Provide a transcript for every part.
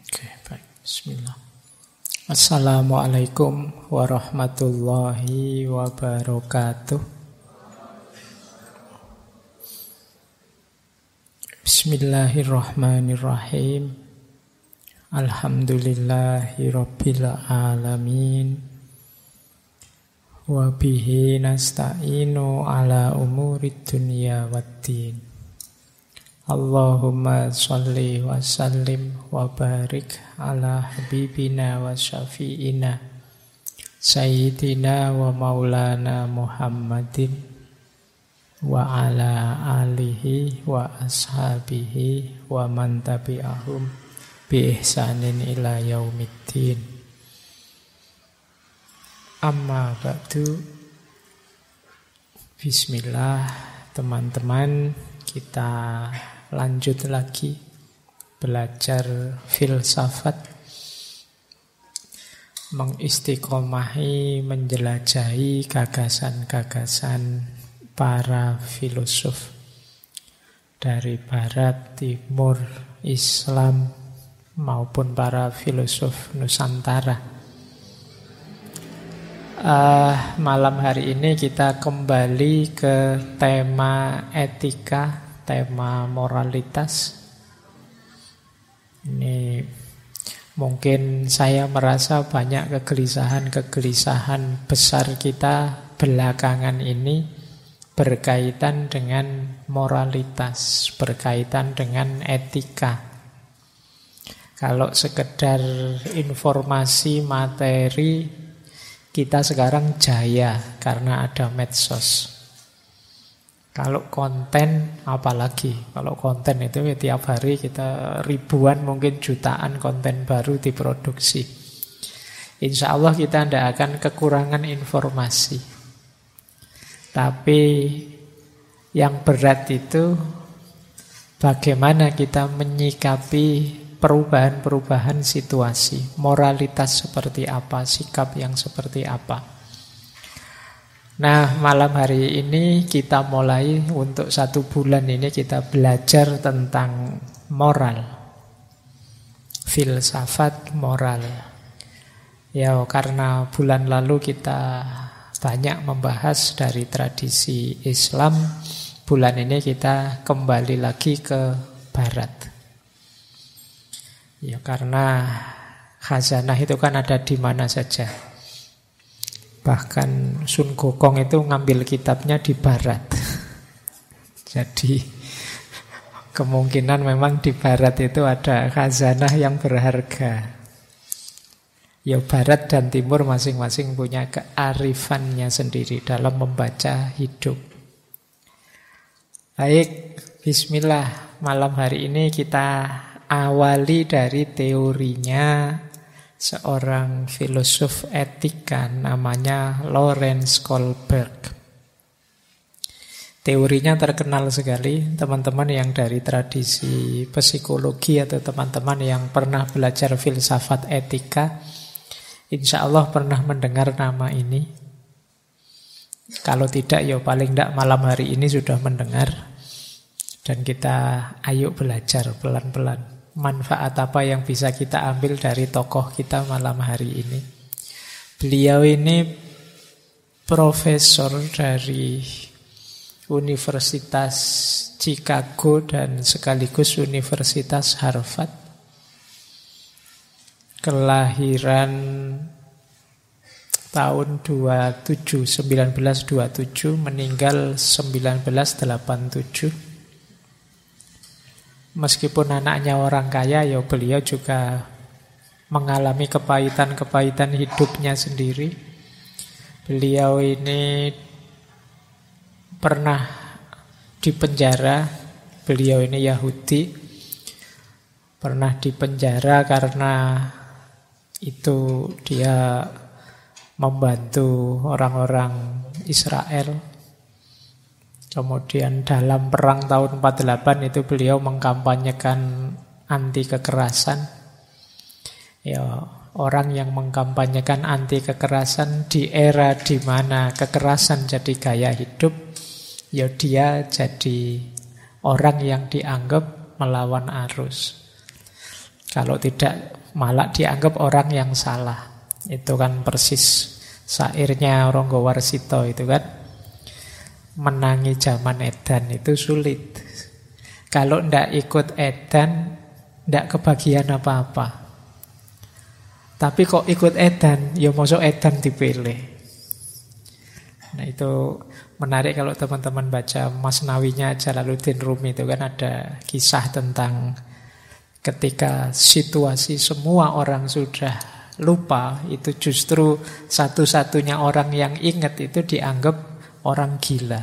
Oke, baik. Bismillah. Assalamualaikum warahmatullahi wabarakatuh. Bismillahirrahmanirrahim. Alhamdulillahi rabbil alamin. Wa bihi nasta'inu ala umurid dunya waddin. Allahumma sholli wa sallim wa barik ala habibina wa syafi'ina sayyidina wa maulana Muhammadin wa ala alihi wa ashabihi wa man tabi'ahum bi ihsanin ila yaumiddin. Amma ba'du. Bismillah, teman-teman, kita lanjut lagi belajar filsafat, mengistiqomahi, menjelajahi gagasan-gagasan para filosof dari barat, timur, Islam maupun para filosof Nusantara. Malam hari ini kita kembali ke tema etika, tema moralitas. Ini mungkin saya merasa banyak kegelisahan besar kita belakangan ini berkaitan dengan moralitas, berkaitan dengan etika. Kalau sekedar informasi materi, kita sekarang jaya karena ada medsos. Kalau konten, apalagi kalau konten itu tiap hari kita ribuan, mungkin jutaan konten baru diproduksi. Insya Allah kita tidak akan kekurangan informasi. Tapi yang berat itu bagaimana kita menyikapi perubahan-perubahan situasi, moralitas seperti apa, sikap yang seperti apa. Nah, malam hari ini kita mulai untuk 1 bulan ini kita belajar tentang moral, filsafat moral. Ya, karena bulan lalu kita banyak membahas dari tradisi Islam, bulan ini kita kembali lagi ke Barat. Ya, karena khazanah itu kan ada di mana saja. Bahkan Sun Gokong itu ngambil kitabnya di Barat. Jadi kemungkinan memang di Barat itu ada khazanah yang berharga. Ya, Barat dan Timur masing-masing punya kearifannya sendiri dalam membaca hidup. Baik, bismillah. Malam hari ini kita awali dari teorinya seorang filosof etika namanya Lawrence Kohlberg. Teorinya terkenal sekali. Teman-teman yang dari tradisi psikologi atau teman-teman yang pernah belajar filsafat etika, insya Allah pernah mendengar nama ini. Kalau tidak, ya paling tidak malam hari ini sudah mendengar. Dan kita ayo belajar pelan-pelan. Manfaat apa yang bisa kita ambil dari tokoh kita malam hari ini. Beliau ini profesor dari Universitas Chicago dan sekaligus Universitas Harvard. Kelahiran tahun 1927, meninggal 1987. Meskipun anaknya orang kaya, ya beliau juga mengalami kepahitan-kepahitan hidupnya sendiri. Beliau ini pernah dipenjara. Beliau ini Yahudi. Pernah dipenjara karena itu dia membantu orang-orang Israel. Kemudian dalam perang tahun 48 itu beliau mengkampanyekan anti kekerasan. Ya, orang yang mengkampanyekan anti kekerasan di era di mana kekerasan jadi gaya hidup, ya dia jadi orang yang dianggap melawan arus. Kalau tidak malah dianggap orang yang salah. Itu kan persis syairnya Ronggo Warsito itu kan. Menangi zaman edan itu sulit. Kalau ndak ikut edan, ndak kebagian apa-apa. Tapi kok ikut edan, ya mosok edan dipilih. Nah itu menarik kalau teman-teman baca Masnawinya Jalaluddin Rumi itu kan ada kisah tentang ketika situasi semua orang sudah lupa, itu justru satu-satunya orang yang ingat itu dianggap orang gila.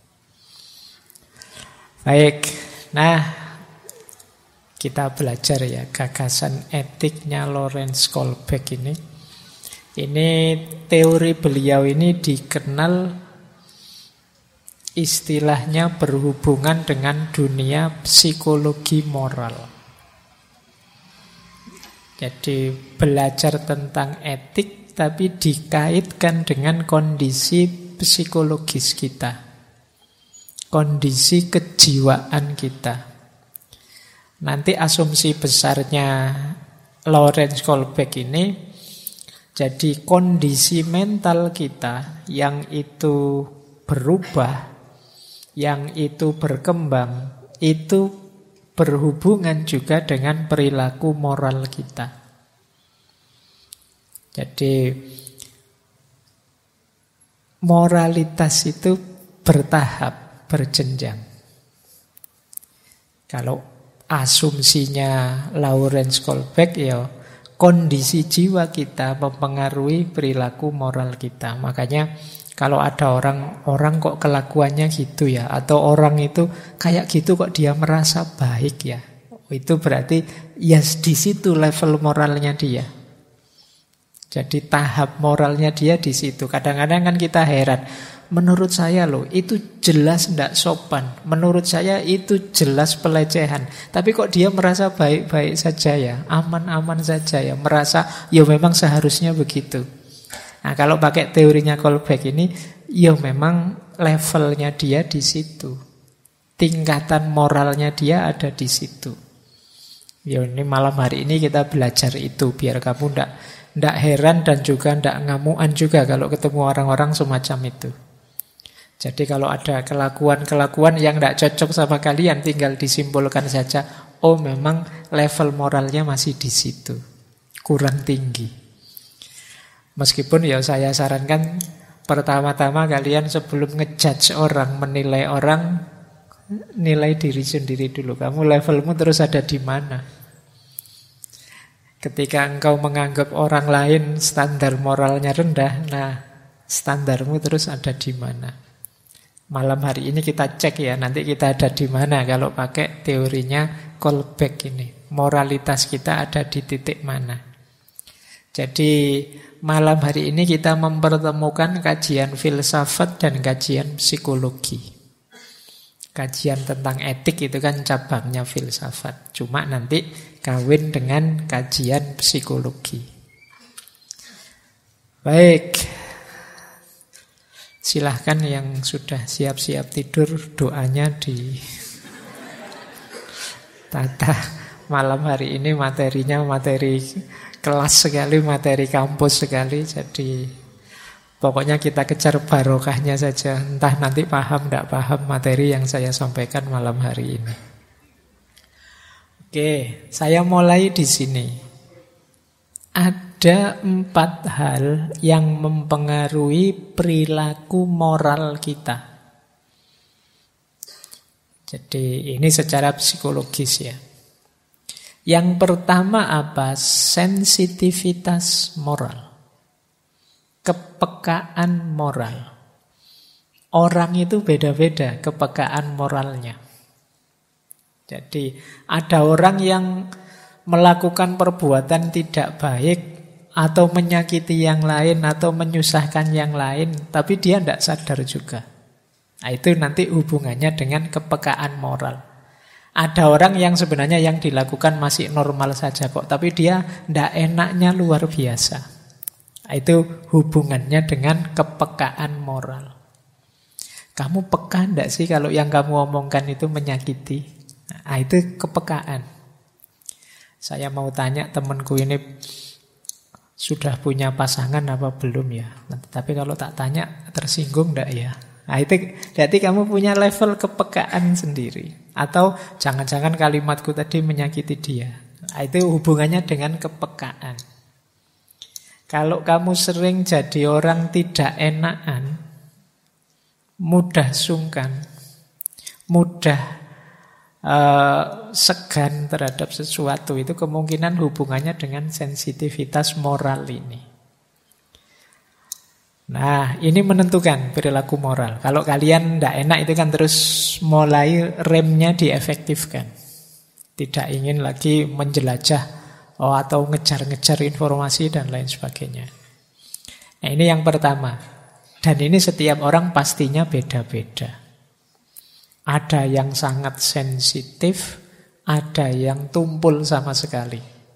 Baik, nah kita belajar ya gagasan etiknya Lawrence Kohlbeck ini. Ini teori beliau ini dikenal istilahnya berhubungan dengan dunia psikologi moral. Jadi belajar tentang etik tapi dikaitkan dengan kondisi psikologis kita. Kondisi kejiwaan kita. Nanti asumsi besarnya Lawrence Kohlbeck ini, jadi kondisi mental kita yang itu berubah, yang itu berkembang, itu berhubungan juga dengan perilaku moral kita. Jadi moralitas itu bertahap, berjenjang. Kalau asumsinya Lawrence Kohlbeck ya kondisi jiwa kita mempengaruhi perilaku moral kita. Makanya kalau ada orang kok kelakuannya gitu ya, atau orang itu kayak gitu kok dia merasa baik ya, itu berarti ya di situ level moralnya dia. Jadi tahap moralnya dia di situ. Kadang-kadang kan kita heran, menurut saya loh itu jelas tidak sopan, menurut saya itu jelas pelecehan, tapi kok dia merasa baik-baik saja ya, aman-aman saja ya, merasa ya memang seharusnya begitu. Nah kalau pakai teorinya Kohlbeck ini, ya memang levelnya dia di situ, tingkatan moralnya dia ada di situ. Ya ini malam hari ini kita belajar itu biar kamu ndak heran dan juga ndak ngamuan juga kalau ketemu orang-orang semacam itu. Jadi kalau ada kelakuan-kelakuan yang ndak cocok sama kalian, tinggal disimpulkan saja, oh memang level moralnya masih di situ, kurang tinggi. Meskipun ya saya sarankan pertama-tama kalian sebelum ngejudge orang, menilai orang, nilai diri sendiri dulu. Kamu levelmu terus ada di mana? Ketika engkau menganggap orang lain standar moralnya rendah, nah standarmu terus ada di mana? Malam hari ini kita cek ya, nanti kita ada di mana kalau pakai teorinya Kohlbeck ini. Moralitas kita ada di titik mana? Jadi malam hari ini kita mempertemukan kajian filsafat dan kajian psikologi. Kajian tentang etik itu kan cabangnya filsafat. Cuma nanti kawin dengan kajian psikologi. Baik. Silahkan yang sudah siap-siap tidur, doanya di tata. Malam hari ini materinya materi kelas sekali, materi kampus sekali. Jadi pokoknya kita kejar barokahnya saja. Entah nanti paham tidak paham materi yang saya sampaikan malam hari ini. Oke, saya mulai di sini. Ada 4 hal yang mempengaruhi perilaku moral kita. Jadi ini secara psikologis ya. Yang pertama apa? Sensitivitas moral. Kepekaan moral. Orang itu beda-beda kepekaan moralnya. Jadi ada orang yang melakukan perbuatan tidak baik atau menyakiti yang lain atau menyusahkan yang lain, tapi dia tidak sadar juga. Nah, itu nanti hubungannya dengan kepekaan moral. Ada orang yang sebenarnya yang dilakukan masih normal saja kok, tapi dia tidak enaknya luar biasa. Nah, itu hubungannya dengan kepekaan moral. Kamu peka tidak sih kalau yang kamu omongkan itu menyakiti? Nah, itu kepekaan. Saya mau tanya temanku ini sudah punya pasangan apa belum ya? Tapi kalau tak tanya tersinggung enggak ya? Nah, itu berarti kamu punya level kepekaan sendiri. Atau jangan-jangan kalimatku tadi menyakiti dia. Nah, itu hubungannya dengan kepekaan. Kalau kamu sering jadi orang tidak enakan, mudah sungkan, mudah segan terhadap sesuatu, itu kemungkinan hubungannya dengan sensitivitas moral ini. Nah, ini menentukan perilaku moral. Kalau kalian tidak enak itu kan terus mulai remnya diefektifkan. Tidak ingin lagi menjelajah atau ngejar-ngejar informasi dan lain sebagainya. Nah, ini yang pertama. Dan ini setiap orang pastinya beda-beda. Ada yang sangat sensitif, ada yang tumpul sama sekali.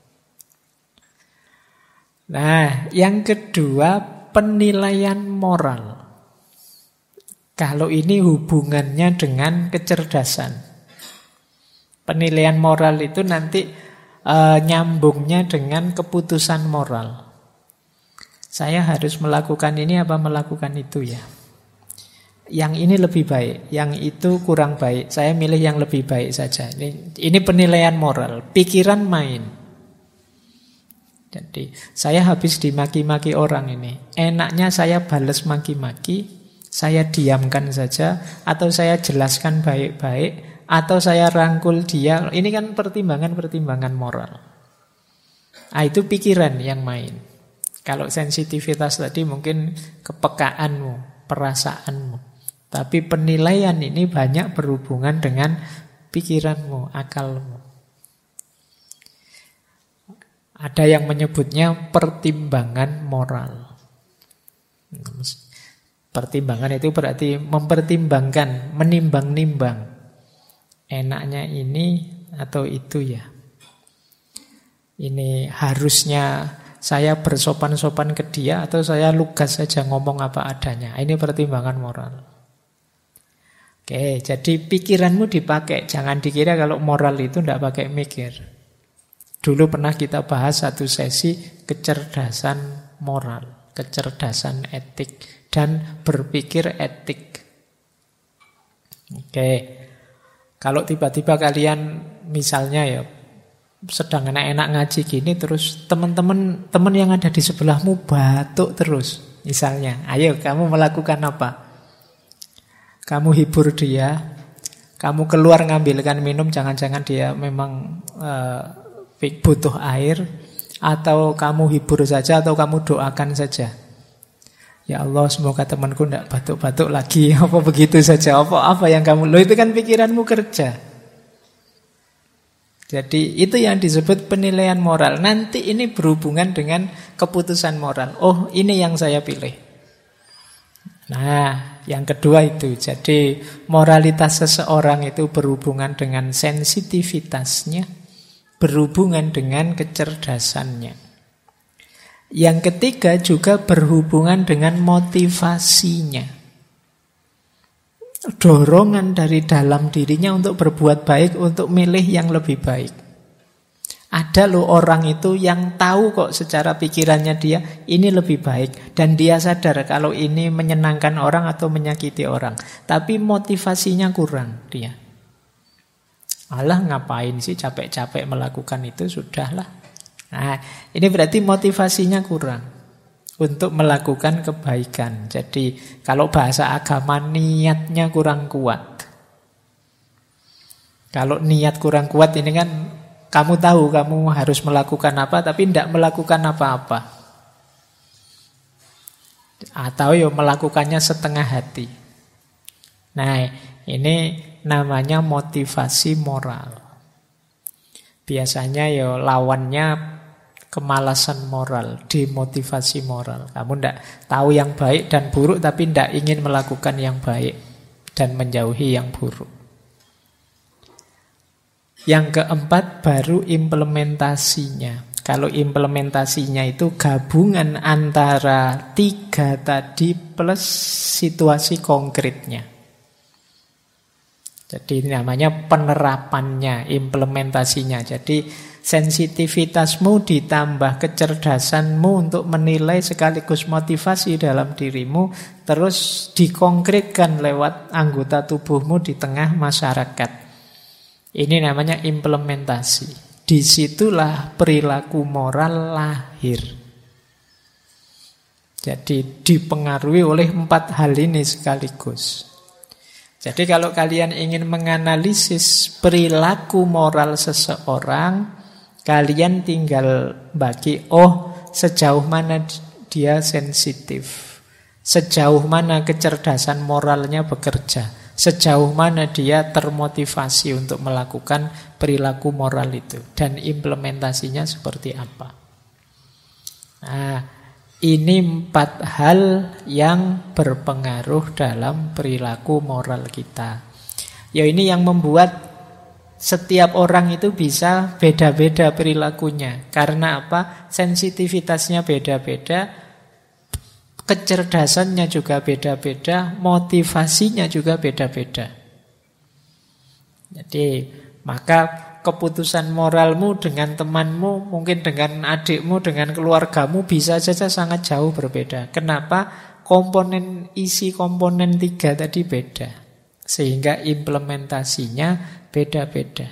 Nah, yang kedua, penilaian moral. Kalau ini hubungannya dengan kecerdasan. Penilaian moral itu nanti nyambungnya dengan keputusan moral. Saya harus melakukan ini apa melakukan itu ya? Yang ini lebih baik, yang itu kurang baik. Saya milih yang lebih baik saja. Ini penilaian moral. Pikiran main. Jadi saya habis dimaki-maki orang ini. Enaknya saya balas maki-maki, saya diamkan saja, atau saya jelaskan baik-baik, atau saya rangkul dia. Ini kan pertimbangan-pertimbangan moral. Nah, itu pikiran yang main. Kalau sensitivitas tadi mungkin kepekaanmu, perasaanmu. Tapi penilaian ini banyak berhubungan dengan pikiranmu, akalmu. Ada yang menyebutnya pertimbangan moral. Pertimbangan itu berarti mempertimbangkan, menimbang-nimbang. Enaknya ini atau itu ya. Ini harusnya saya bersopan-sopan ke dia atau saya lugas saja ngomong apa adanya. Ini pertimbangan moral. Oke, jadi pikiranmu dipakai. Jangan dikira kalau moral itu tidak pakai mikir. Dulu pernah kita bahas satu sesi kecerdasan moral, kecerdasan etik, dan berpikir etik. Oke, kalau tiba-tiba kalian misalnya ya sedang enak-enak ngaji gini, terus teman-teman yang ada di sebelahmu batuk terus, misalnya, ayo kamu melakukan apa? Kamu hibur dia, kamu keluar ngambilkan minum, jangan-jangan dia memang butuh air, atau kamu hibur saja, atau kamu doakan saja. Ya Allah, semoga temanku tidak batuk-batuk lagi, apa begitu saja, apa yang kamu, itu kan pikiranmu kerja. Jadi itu yang disebut penilaian moral. Nanti ini berhubungan dengan keputusan moral. Oh, ini yang saya pilih. Nah, yang kedua itu. Jadi moralitas seseorang itu berhubungan dengan sensitivitasnya, berhubungan dengan kecerdasannya. Yang ketiga juga berhubungan dengan motivasinya. Dorongan dari dalam dirinya untuk berbuat baik, untuk milih yang lebih baik. Ada loh orang itu yang tahu kok secara pikirannya dia ini lebih baik. Dan dia sadar kalau ini menyenangkan orang atau menyakiti orang. Tapi motivasinya kurang dia. Alah, ngapain sih capek-capek melakukan itu, sudahlah. Nah, ini berarti motivasinya kurang untuk melakukan kebaikan. Jadi kalau bahasa agama niatnya kurang kuat. Kalau niat kurang kuat ini kan kamu tahu kamu harus melakukan apa tapi tidak melakukan apa-apa. Atau ya melakukannya setengah hati. Nah, ini namanya motivasi moral. Biasanya ya lawannya kemalasan moral, demotivasi moral. Kamu tidak tahu yang baik dan buruk tapi tidak ingin melakukan yang baik dan menjauhi yang buruk. Yang keempat baru implementasinya. Kalau implementasinya itu gabungan antara tiga tadi plus situasi konkretnya. Jadi namanya penerapannya, implementasinya. Jadi sensitivitasmu ditambah kecerdasanmu untuk menilai sekaligus motivasi dalam dirimu, terus dikonkretkan lewat anggota tubuhmu di tengah masyarakat. Ini namanya implementasi. Disitulah perilaku moral lahir. Jadi dipengaruhi oleh 4 hal ini sekaligus. Jadi kalau kalian ingin menganalisis perilaku moral seseorang, kalian tinggal bagi, sejauh mana dia sensitif, sejauh mana kecerdasan moralnya bekerja, sejauh mana dia termotivasi untuk melakukan perilaku moral itu, dan implementasinya seperti apa. Nah, ini 4 hal yang berpengaruh dalam perilaku moral kita. Ya, ini yang membuat setiap orang itu bisa beda-beda perilakunya. Karena apa? Sensitivitasnya beda-beda, kecerdasannya juga beda-beda, motivasinya juga beda-beda. Jadi, maka keputusan moralmu dengan temanmu, mungkin dengan adikmu, dengan keluargamu bisa saja sangat jauh berbeda. Kenapa? Isi komponen 3 tadi beda. Sehingga implementasinya beda-beda.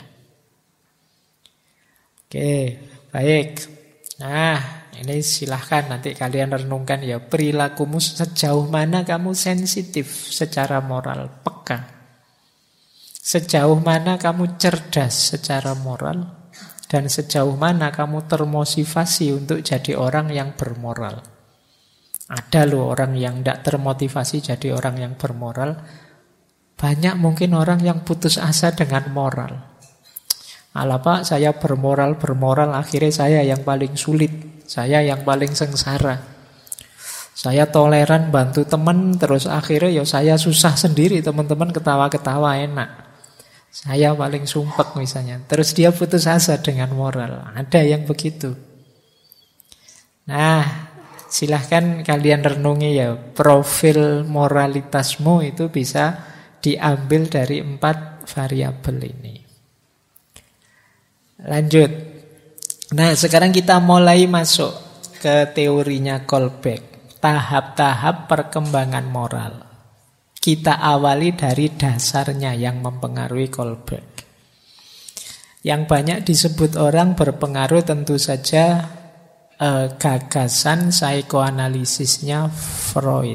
Oke, baik. Nah, ini silahkan nanti kalian renungkan ya. Perilakumu sejauh mana kamu sensitif secara moral, peka. Sejauh mana kamu cerdas secara moral, dan sejauh mana kamu termotivasi untuk jadi orang yang bermoral. Ada loh orang yang tidak termotivasi jadi orang yang bermoral. Banyak mungkin orang yang putus asa dengan moral. Alah Pak, saya bermoral, akhirnya saya yang paling sulit, saya yang paling sengsara. Saya toleran bantu teman, terus akhirnya ya saya susah sendiri, teman-teman ketawa-ketawa enak. Saya paling sumpek misalnya. Terus dia putus asa dengan moral. Ada yang begitu. Nah, silahkan kalian renungi ya. Profil moralitasmu itu bisa diambil dari 4 variabel ini. Lanjut. Nah, sekarang kita mulai masuk ke teorinya Kolbeck. Tahap-tahap perkembangan moral. Kita awali dari dasarnya yang mempengaruhi Kolbeck. Yang banyak disebut orang berpengaruh tentu saja gagasan psikoanalisisnya Freud.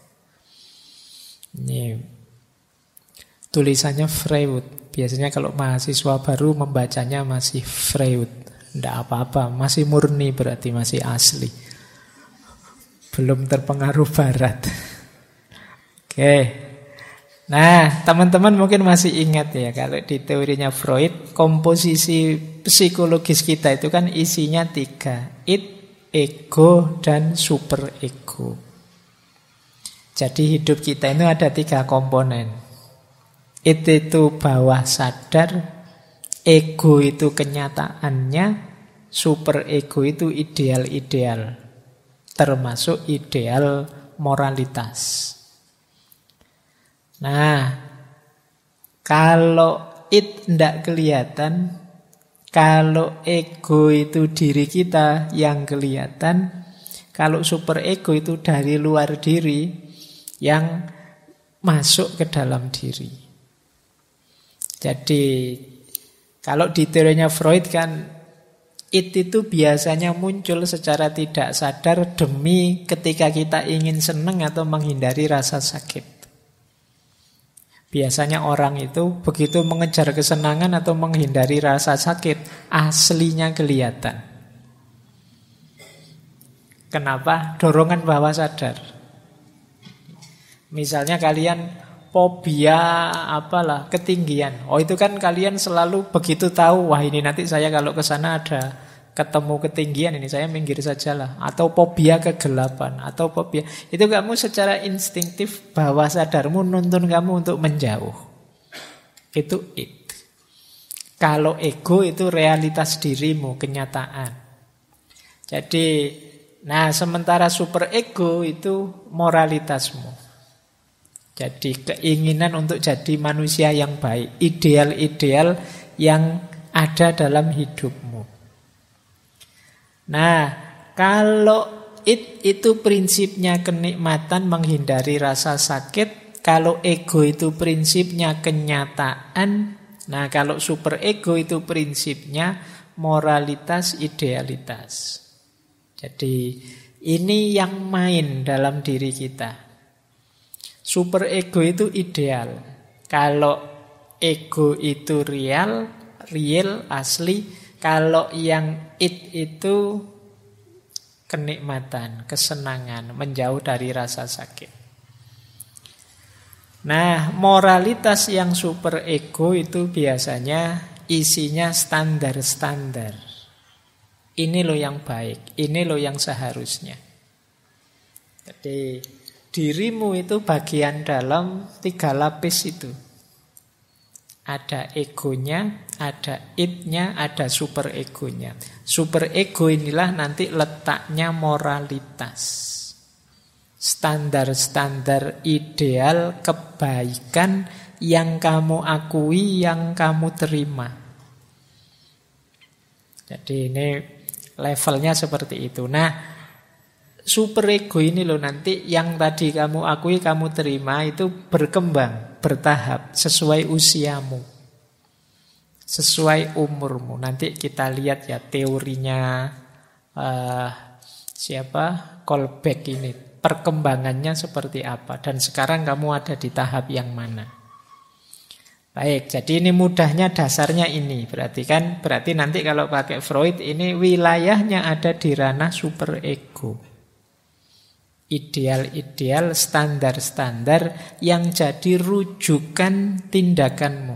Ini tulisannya Freud. Biasanya kalau mahasiswa baru membacanya masih Freud. Tidak apa-apa, masih murni berarti masih asli. Belum terpengaruh barat. Oke. Nah, teman-teman mungkin masih ingat ya, kalau di teorinya Freud, komposisi psikologis kita itu kan isinya 3. Id, ego, dan superego. Jadi hidup kita ini ada 3 komponen. Id itu bawah sadar, ego itu kenyataannya, superego itu ideal-ideal, termasuk ideal moralitas. Nah, kalau id tidak kelihatan, kalau ego itu diri kita yang kelihatan, kalau superego itu dari luar diri yang masuk ke dalam diri. Jadi, kalau di teorinya Freud kan, id itu biasanya muncul secara tidak sadar demi ketika kita ingin senang atau menghindari rasa sakit. Biasanya orang itu begitu mengejar kesenangan atau menghindari rasa sakit, aslinya kelihatan. Kenapa? Dorongan bawah sadar. Misalnya kalian fobia apalah, ketinggian. Oh, itu kan kalian selalu begitu tahu, wah ini nanti saya kalau ke sana ada ketemu ketinggian ini, saya minggir sajalah. Atau fobia kegelapan, atau fobia. Itu kamu secara instingtif bawah sadarmu nuntun kamu untuk menjauh. Itu id. Kalau ego itu realitas dirimu, kenyataan. Jadi, nah sementara superego itu moralitasmu. Jadi keinginan untuk jadi manusia yang baik, ideal-ideal yang ada dalam hidupmu. Nah, kalau itu prinsipnya kenikmatan, menghindari rasa sakit. Kalau ego itu prinsipnya kenyataan. Nah, kalau super ego itu prinsipnya moralitas, idealitas. Jadi ini yang main dalam diri kita. Super ego itu ideal. Kalau ego itu real, asli. Kalau yang itu kenikmatan, kesenangan, menjauh dari rasa sakit. Nah, moralitas yang super ego itu biasanya isinya standar-standar. Ini loh yang baik, ini loh yang seharusnya. Jadi dirimu itu bagian dalam 3 lapis itu. Ada egonya, ada id-nya, ada super egonya. Super ego inilah nanti letaknya moralitas. Standar-standar ideal kebaikan yang kamu akui, yang kamu terima. Jadi ini levelnya seperti itu. Nah, super ego ini loh nanti yang tadi kamu akui, kamu terima itu berkembang, bertahap, sesuai usiamu, sesuai umurmu. Nanti kita lihat ya teorinya Kolbeck ini, perkembangannya seperti apa. Dan sekarang kamu ada di tahap yang mana. Baik, jadi ini mudahnya dasarnya ini. Berarti nanti kalau pakai Freud ini wilayahnya ada di ranah super ego. Ideal-ideal, standar-standar yang jadi rujukan tindakanmu.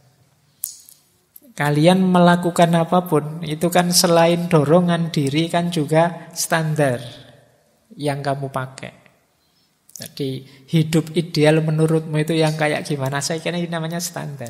Kalian melakukan apapun, itu kan selain dorongan diri kan juga standar yang kamu pakai. Jadi hidup ideal menurutmu itu yang kayak gimana? Saya kira ini namanya standar.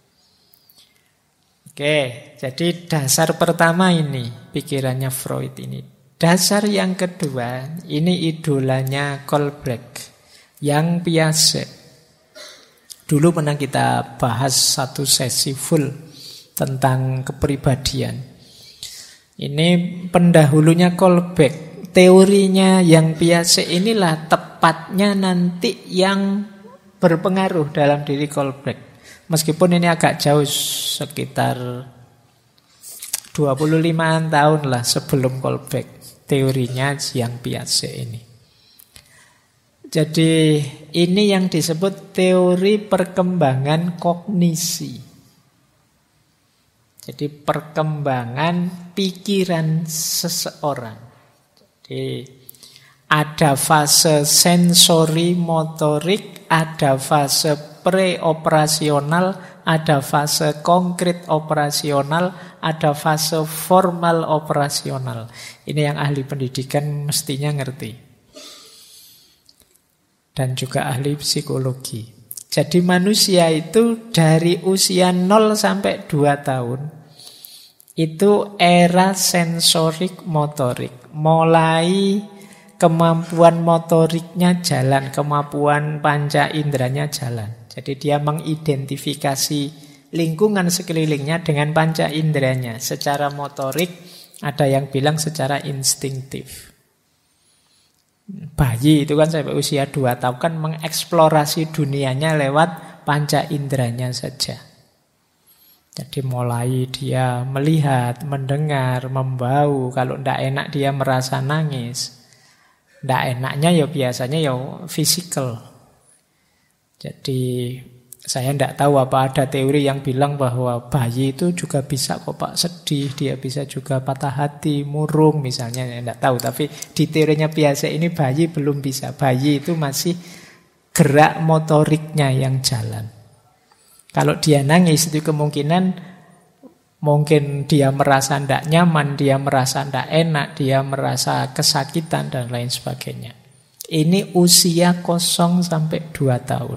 Oke, jadi dasar pertama ini pikirannya Freud ini. Dasar yang kedua, ini idolanya Kolbeck, yang Piaget. Dulu pernah kita bahas satu sesi full tentang kepribadian. Ini pendahulunya Kolbeck. Teorinya yang Piaget inilah tepatnya nanti yang berpengaruh dalam diri Kolbeck. Meskipun ini agak jauh, sekitar 25-an tahun lah sebelum Kolbeck. Teorinya yang Piaget ini. Jadi ini yang disebut teori perkembangan kognisi. Jadi perkembangan pikiran seseorang. Jadi ada fase sensori motorik, ada fase preoperasional, ada fase konkret operasional, ada fase formal operasional. Ini yang ahli pendidikan mestinya ngerti. Dan juga ahli psikologi. Jadi manusia itu dari usia 0 sampai 2 tahun itu era sensorik motorik. Mulai kemampuan motoriknya jalan, kemampuan panca inderanya jalan. Jadi dia mengidentifikasi lingkungan sekelilingnya dengan panca inderanya. Secara motorik, ada yang bilang secara instingtif. Bayi itu kan sampai usia 2 tahun kan mengeksplorasi dunianya lewat panca inderanya saja. Jadi mulai dia melihat, mendengar, membau. Kalau tidak enak dia merasa nangis. Tidak enaknya ya biasanya ya fisikal. Jadi saya tidak tahu apa ada teori yang bilang bahwa bayi itu juga bisa kok Pak sedih, dia bisa juga patah hati, murung misalnya, saya tidak tahu. Tapi di teorinya biasa ini bayi belum bisa. Bayi itu masih gerak motoriknya yang jalan. Kalau dia nangis itu kemungkinan mungkin dia merasa tidak nyaman, dia merasa tidak enak, dia merasa kesakitan dan lain sebagainya. Ini usia 0 sampai 2 tahun.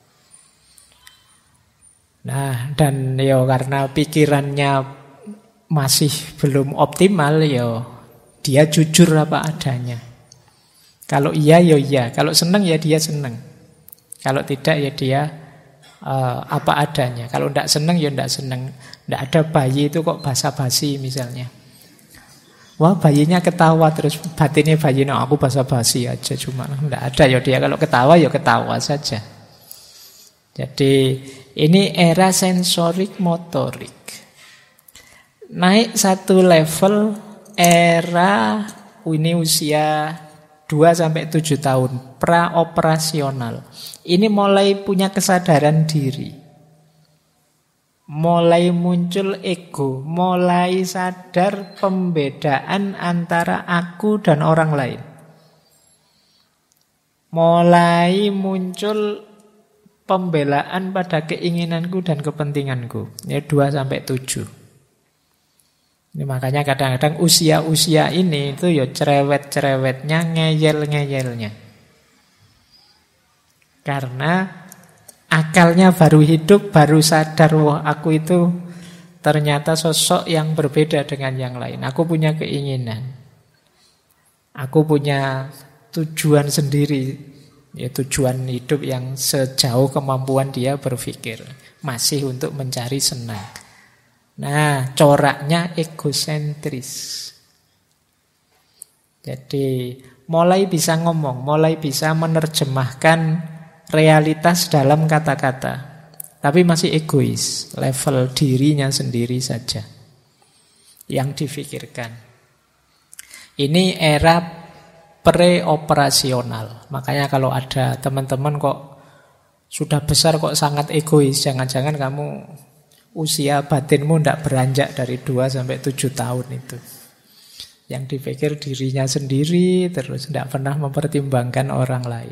Nah, dan ya karena pikirannya masih belum optimal, ya dia jujur apa adanya. Kalau iya ya iya, kalau senang ya dia senang. Kalau tidak ya dia apa adanya. Kalau tidak senang ya tidak senang. Tidak ada bayi itu kok basa-basi misalnya. Wah, bayinya ketawa terus batinnya bayinya aku basa-basi aja, cuma enggak ada ya dia kalau ketawa ya ketawa saja. Jadi ini era sensorik motorik. Naik satu level era ini usia 2-7 tahun praoperasional. Ini mulai punya kesadaran diri. Mulai muncul ego, mulai sadar pembedaan antara aku dan orang lain. Mulai muncul pembelaan pada keinginanku dan kepentinganku. Ya 2-7. Ini makanya kadang-kadang usia-usia ini itu ya cerewet-cerewetnya, ngeyel-ngeyelnya. Karena akalnya baru hidup, baru sadar, wah aku itu ternyata sosok yang berbeda dengan yang lain. Aku punya keinginan. Aku punya tujuan sendiri. Ya, tujuan hidup yang sejauh kemampuan dia berpikir. Masih untuk mencari senang. Nah, coraknya egosentris. Jadi, mulai bisa ngomong, mulai bisa menerjemahkan realitas dalam kata-kata, tapi masih egois, level dirinya sendiri saja yang difikirkan. Ini era preoperasional. Makanya kalau ada teman-teman kok sudah besar kok sangat egois, jangan-jangan kamu usia batinmu tidak beranjak dari 2-7 tahun itu. Yang dipikir dirinya sendiri, terus tidak pernah mempertimbangkan orang lain.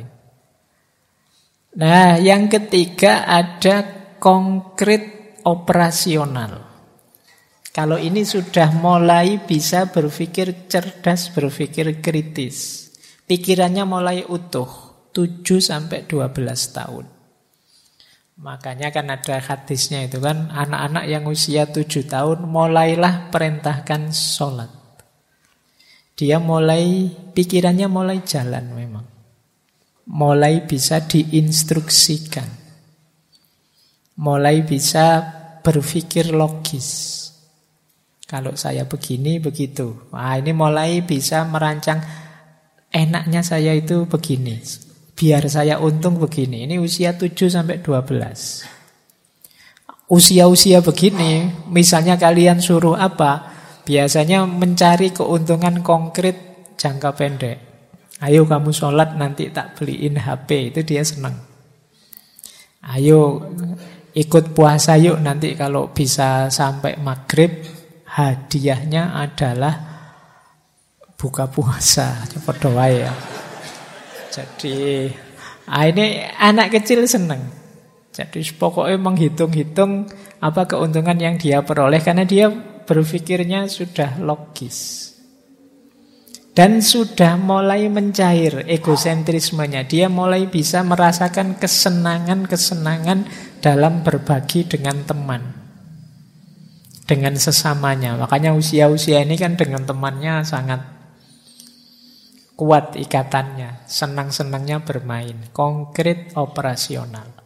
Nah, yang ketiga ada konkret operasional. Kalau ini sudah mulai bisa berpikir cerdas, berpikir kritis. Pikirannya mulai utuh, 7-12 tahun. Makanya kan ada hadisnya itu kan, anak-anak yang usia 7 tahun mulailah perintahkan sholat. Dia mulai, pikirannya mulai jalan memang. Mulai bisa diinstruksikan. Mulai bisa berpikir logis. Kalau saya begini, begitu. Nah, ini mulai bisa merancang, enaknya saya itu begini. Biar saya untung begini. Ini usia 7-12. Usia-usia begini, misalnya kalian suruh apa, biasanya mencari keuntungan konkret jangka pendek. Ayo kamu sholat nanti tak beliin HP, itu dia senang. Ayo ikut puasa yuk nanti kalau bisa sampai maghrib, hadiahnya adalah buka puasa. Cepat doa ya. Jadi ini anak kecil senang. Jadi pokoknya menghitung-hitung apa keuntungan yang dia peroleh karena dia berpikirnya sudah logis. Dan sudah mulai mencair egosentrismenya. Dia mulai bisa merasakan kesenangan-kesenangan dalam berbagi dengan teman. Dengan sesamanya. Makanya usia-usia ini kan dengan temannya sangat kuat ikatannya. Senang-senangnya bermain. Konkret operasional.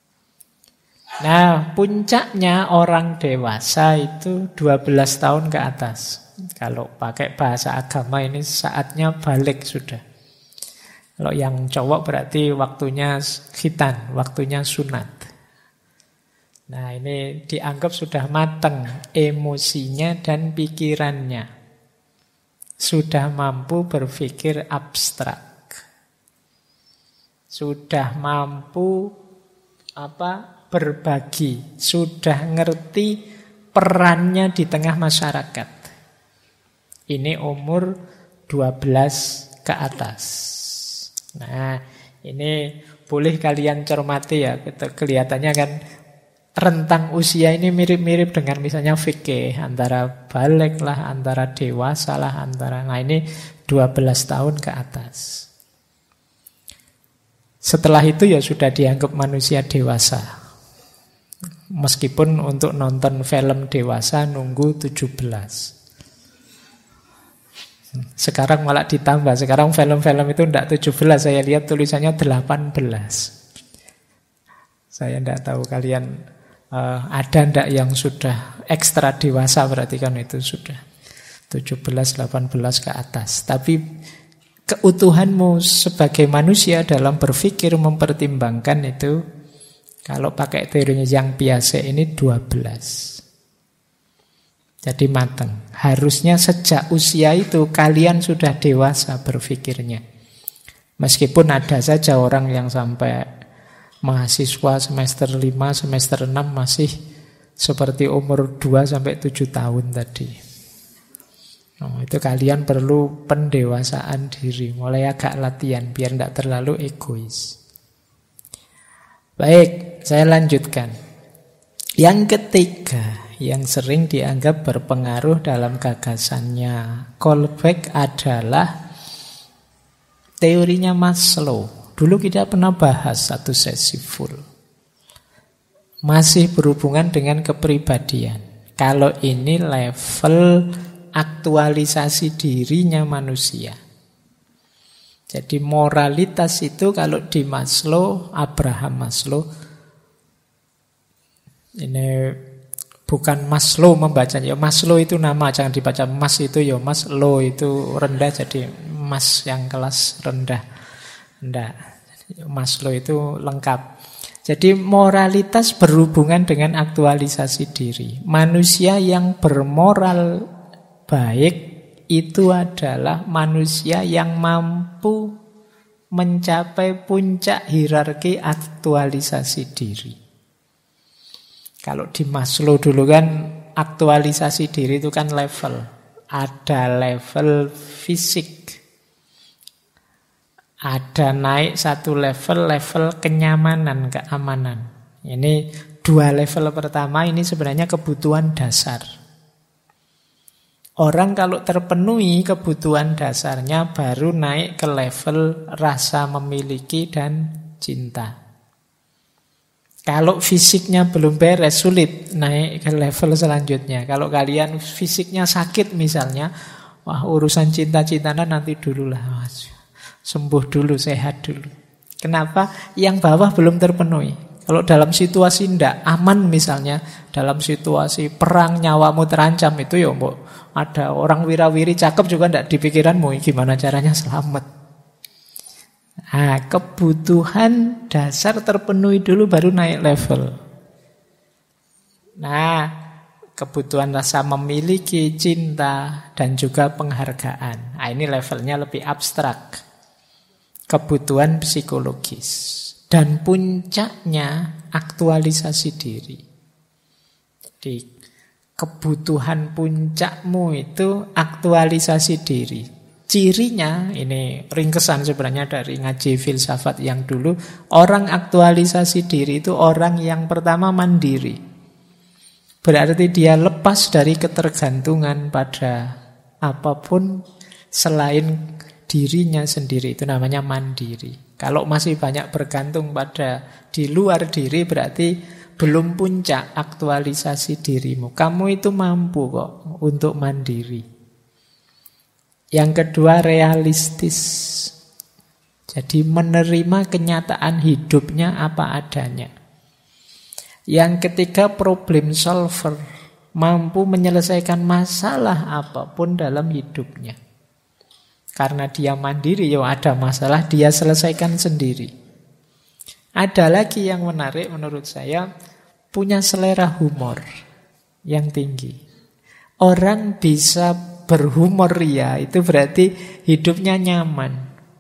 Nah, puncaknya orang dewasa itu 12 tahun ke atas. Kalau pakai bahasa agama ini saatnya balik sudah. Kalau yang cowok berarti waktunya khitan, waktunya sunat. Nah, ini dianggap sudah matang emosinya dan pikirannya. Sudah mampu berpikir abstrak. Sudah mampu berbagi, sudah ngerti perannya di tengah masyarakat. Ini umur 12 ke atas. Nah, ini boleh kalian cermati ya. Kelihatannya kan rentang usia ini mirip-mirip dengan misalnya fikih. Antara balik lah, antara dewasa lah, nah ini 12 tahun ke atas. Setelah itu ya sudah dianggap manusia dewasa. Meskipun untuk nonton film dewasa nunggu 17. Sekarang malah ditambah. Sekarang film-film itu tidak 17. Saya lihat tulisannya 18. Saya tidak tahu kalian ada tidak yang sudah ekstra dewasa, berarti kan itu sudah. 17, 18 ke atas. Tapi keutuhanmu sebagai manusia dalam berpikir mempertimbangkan itu, kalau pakai teorinya Yang Piaget ini 12. Jadi matang. Harusnya sejak usia itu kalian sudah dewasa berpikirnya. Meskipun ada saja orang yang sampai mahasiswa semester 5, semester 6 masih seperti umur 2 sampai 7 tahun tadi. Itu kalian perlu pendewasaan diri, mulai agak latihan biar tidak terlalu egois. Baik, saya lanjutkan. Yang ketiga, yang sering dianggap berpengaruh dalam gagasannya Kohlberg adalah teorinya Maslow. Dulu kita pernah bahas satu sesi full. Masih berhubungan dengan kepribadian. Kalau ini level aktualisasi dirinya manusia. Jadi moralitas itu kalau di Maslow, Abraham Maslow, ini bukan Maslow membacanya. Maslow itu nama, jangan dibaca Mas itu ya Mas, Low itu rendah, jadi Mas yang kelas rendah. Enggak. Maslow itu lengkap. Jadi moralitas berhubungan dengan aktualisasi diri. Manusia yang bermoral baik itu adalah manusia yang mampu mencapai puncak hierarki aktualisasi diri. Kalau di Maslow dulu kan aktualisasi diri itu kan level. Ada level fisik. Ada naik satu level, level kenyamanan, keamanan. Ini dua level pertama ini sebenarnya kebutuhan dasar. Orang kalau terpenuhi kebutuhan dasarnya baru naik ke level rasa memiliki dan cinta. Kalau fisiknya belum beres, sulit naik ke level selanjutnya. Kalau kalian fisiknya sakit misalnya, wah urusan cinta-cintaan nanti dululah. Sembuh dulu, sehat dulu. Kenapa? Yang bawah belum terpenuhi. Kalau dalam situasi tidak aman misalnya, dalam situasi perang nyawamu terancam itu ya mbok, ada orang wirawiri cakep juga tidak di pikiranmu, gimana caranya selamat. Nah, kebutuhan dasar terpenuhi dulu baru naik level. Nah, kebutuhan rasa memiliki, cinta, dan juga penghargaan. Nah, ini levelnya lebih abstrak. Kebutuhan psikologis. Dan puncaknya aktualisasi diri. Jadi kebutuhan puncakmu itu aktualisasi diri. Cirinya, ini ringkesan sebenarnya dari ngaji filsafat yang dulu, orang aktualisasi diri itu orang yang pertama mandiri. Berarti dia lepas dari ketergantungan pada apapun selain dirinya sendiri, itu namanya mandiri. Kalau masih banyak bergantung pada di luar diri berarti belum puncak aktualisasi dirimu. Kamu itu mampu kok untuk mandiri. Yang kedua realistis. Jadi menerima kenyataan hidupnya apa adanya. Yang ketiga problem solver. Mampu menyelesaikan masalah apapun dalam hidupnya. Karena dia mandiri, ya ada masalah, dia selesaikan sendiri. Ada lagi yang menarik menurut saya, punya selera humor yang tinggi. Orang bisa berhumor ria, itu berarti hidupnya nyaman.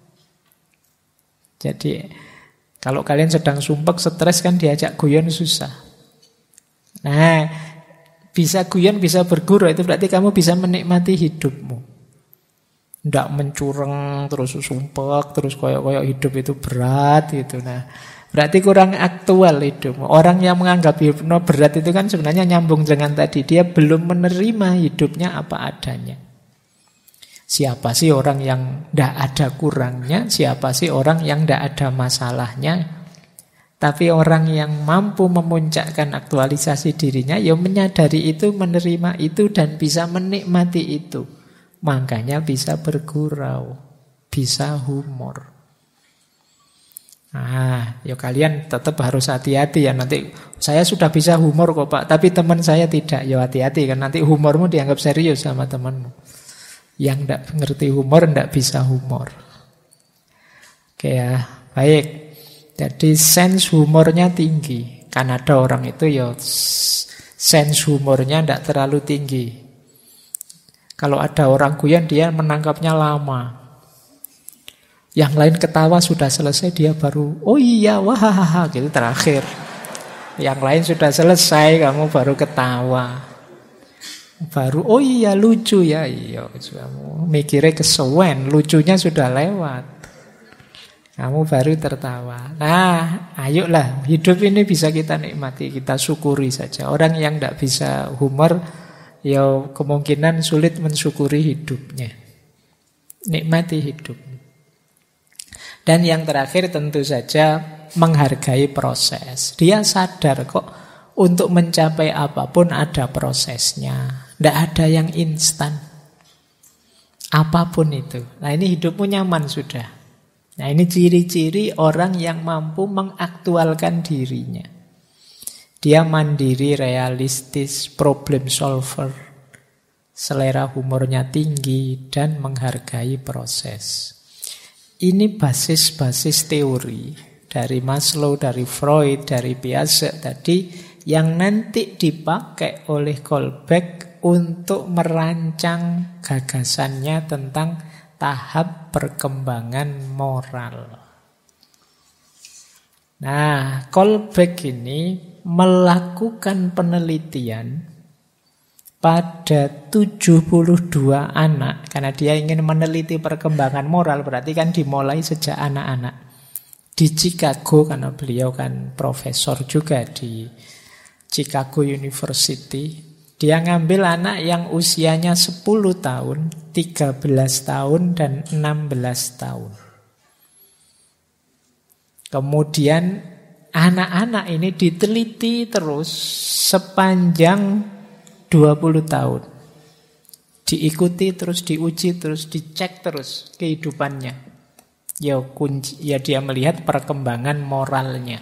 Jadi, kalau kalian sedang sumpek, stres kan diajak guyon susah. Nah, bisa guyon, bisa bergurau, itu berarti kamu bisa menikmati hidupmu. Tidak mencurang, terus sumpek, terus koyok-koyok hidup itu berat gitu. Nah, berarti kurang aktual hidup. Orang yang menganggap hidupnya berat itu kan sebenarnya nyambung dengan tadi. Dia belum menerima hidupnya apa adanya. Siapa sih orang yang tidak ada kurangnya? Siapa sih orang yang tidak ada masalahnya? Tapi orang yang mampu memuncakkan aktualisasi dirinya, ya menyadari itu, menerima itu, dan bisa menikmati itu. Makanya bisa bergurau, bisa humor. Ya kalian tetap harus hati-hati ya. Nanti saya sudah bisa humor kok Pak, tapi teman saya tidak. Ya hati-hati kan, nanti humormu dianggap serius sama temanmu. Yang tidak ngerti humor tidak bisa humor. Oke ya, baik. Jadi sense humornya tinggi. Kan ada orang itu ya sense humornya tidak terlalu tinggi. Kalau ada orang guyon dia menangkapnya lama. Yang lain ketawa sudah selesai dia baru oh iya wah gitu terakhir. Yang lain sudah selesai kamu baru ketawa. Baru oh iya lucu ya. Iya kamu mikirnya kesuwen, lucunya sudah lewat. Kamu baru tertawa. Nah, ayolah hidup ini bisa kita nikmati, kita syukuri saja. Orang yang tidak bisa humor ya kemungkinan sulit mensyukuri hidupnya. Nikmati hidup. Dan yang terakhir tentu saja menghargai proses. Dia sadar kok untuk mencapai apapun ada prosesnya. Tidak ada yang instan. Apapun itu. Nah ini hidupmu nyaman sudah. Nah ini ciri-ciri orang yang mampu mengaktualkan dirinya. Dia mandiri, realistis, problem solver, selera humornya tinggi, dan menghargai proses. Ini basis-basis teori dari Maslow, dari Freud, dari Piaget tadi yang nanti dipakai oleh Kolbeck untuk merancang gagasannya tentang tahap perkembangan moral. Nah, Kolbeck ini melakukan penelitian pada 72 anak, karena dia ingin meneliti perkembangan moral, berarti kan dimulai sejak anak-anak. Di Chicago, karena beliau kan profesor juga di Chicago University, dia ngambil anak yang usianya 10 tahun, 13 tahun, dan 16 tahun. Kemudian anak-anak ini diteliti terus sepanjang 20 tahun. Diikuti terus, diuji terus, dicek terus kehidupannya. Ya dia melihat perkembangan moralnya.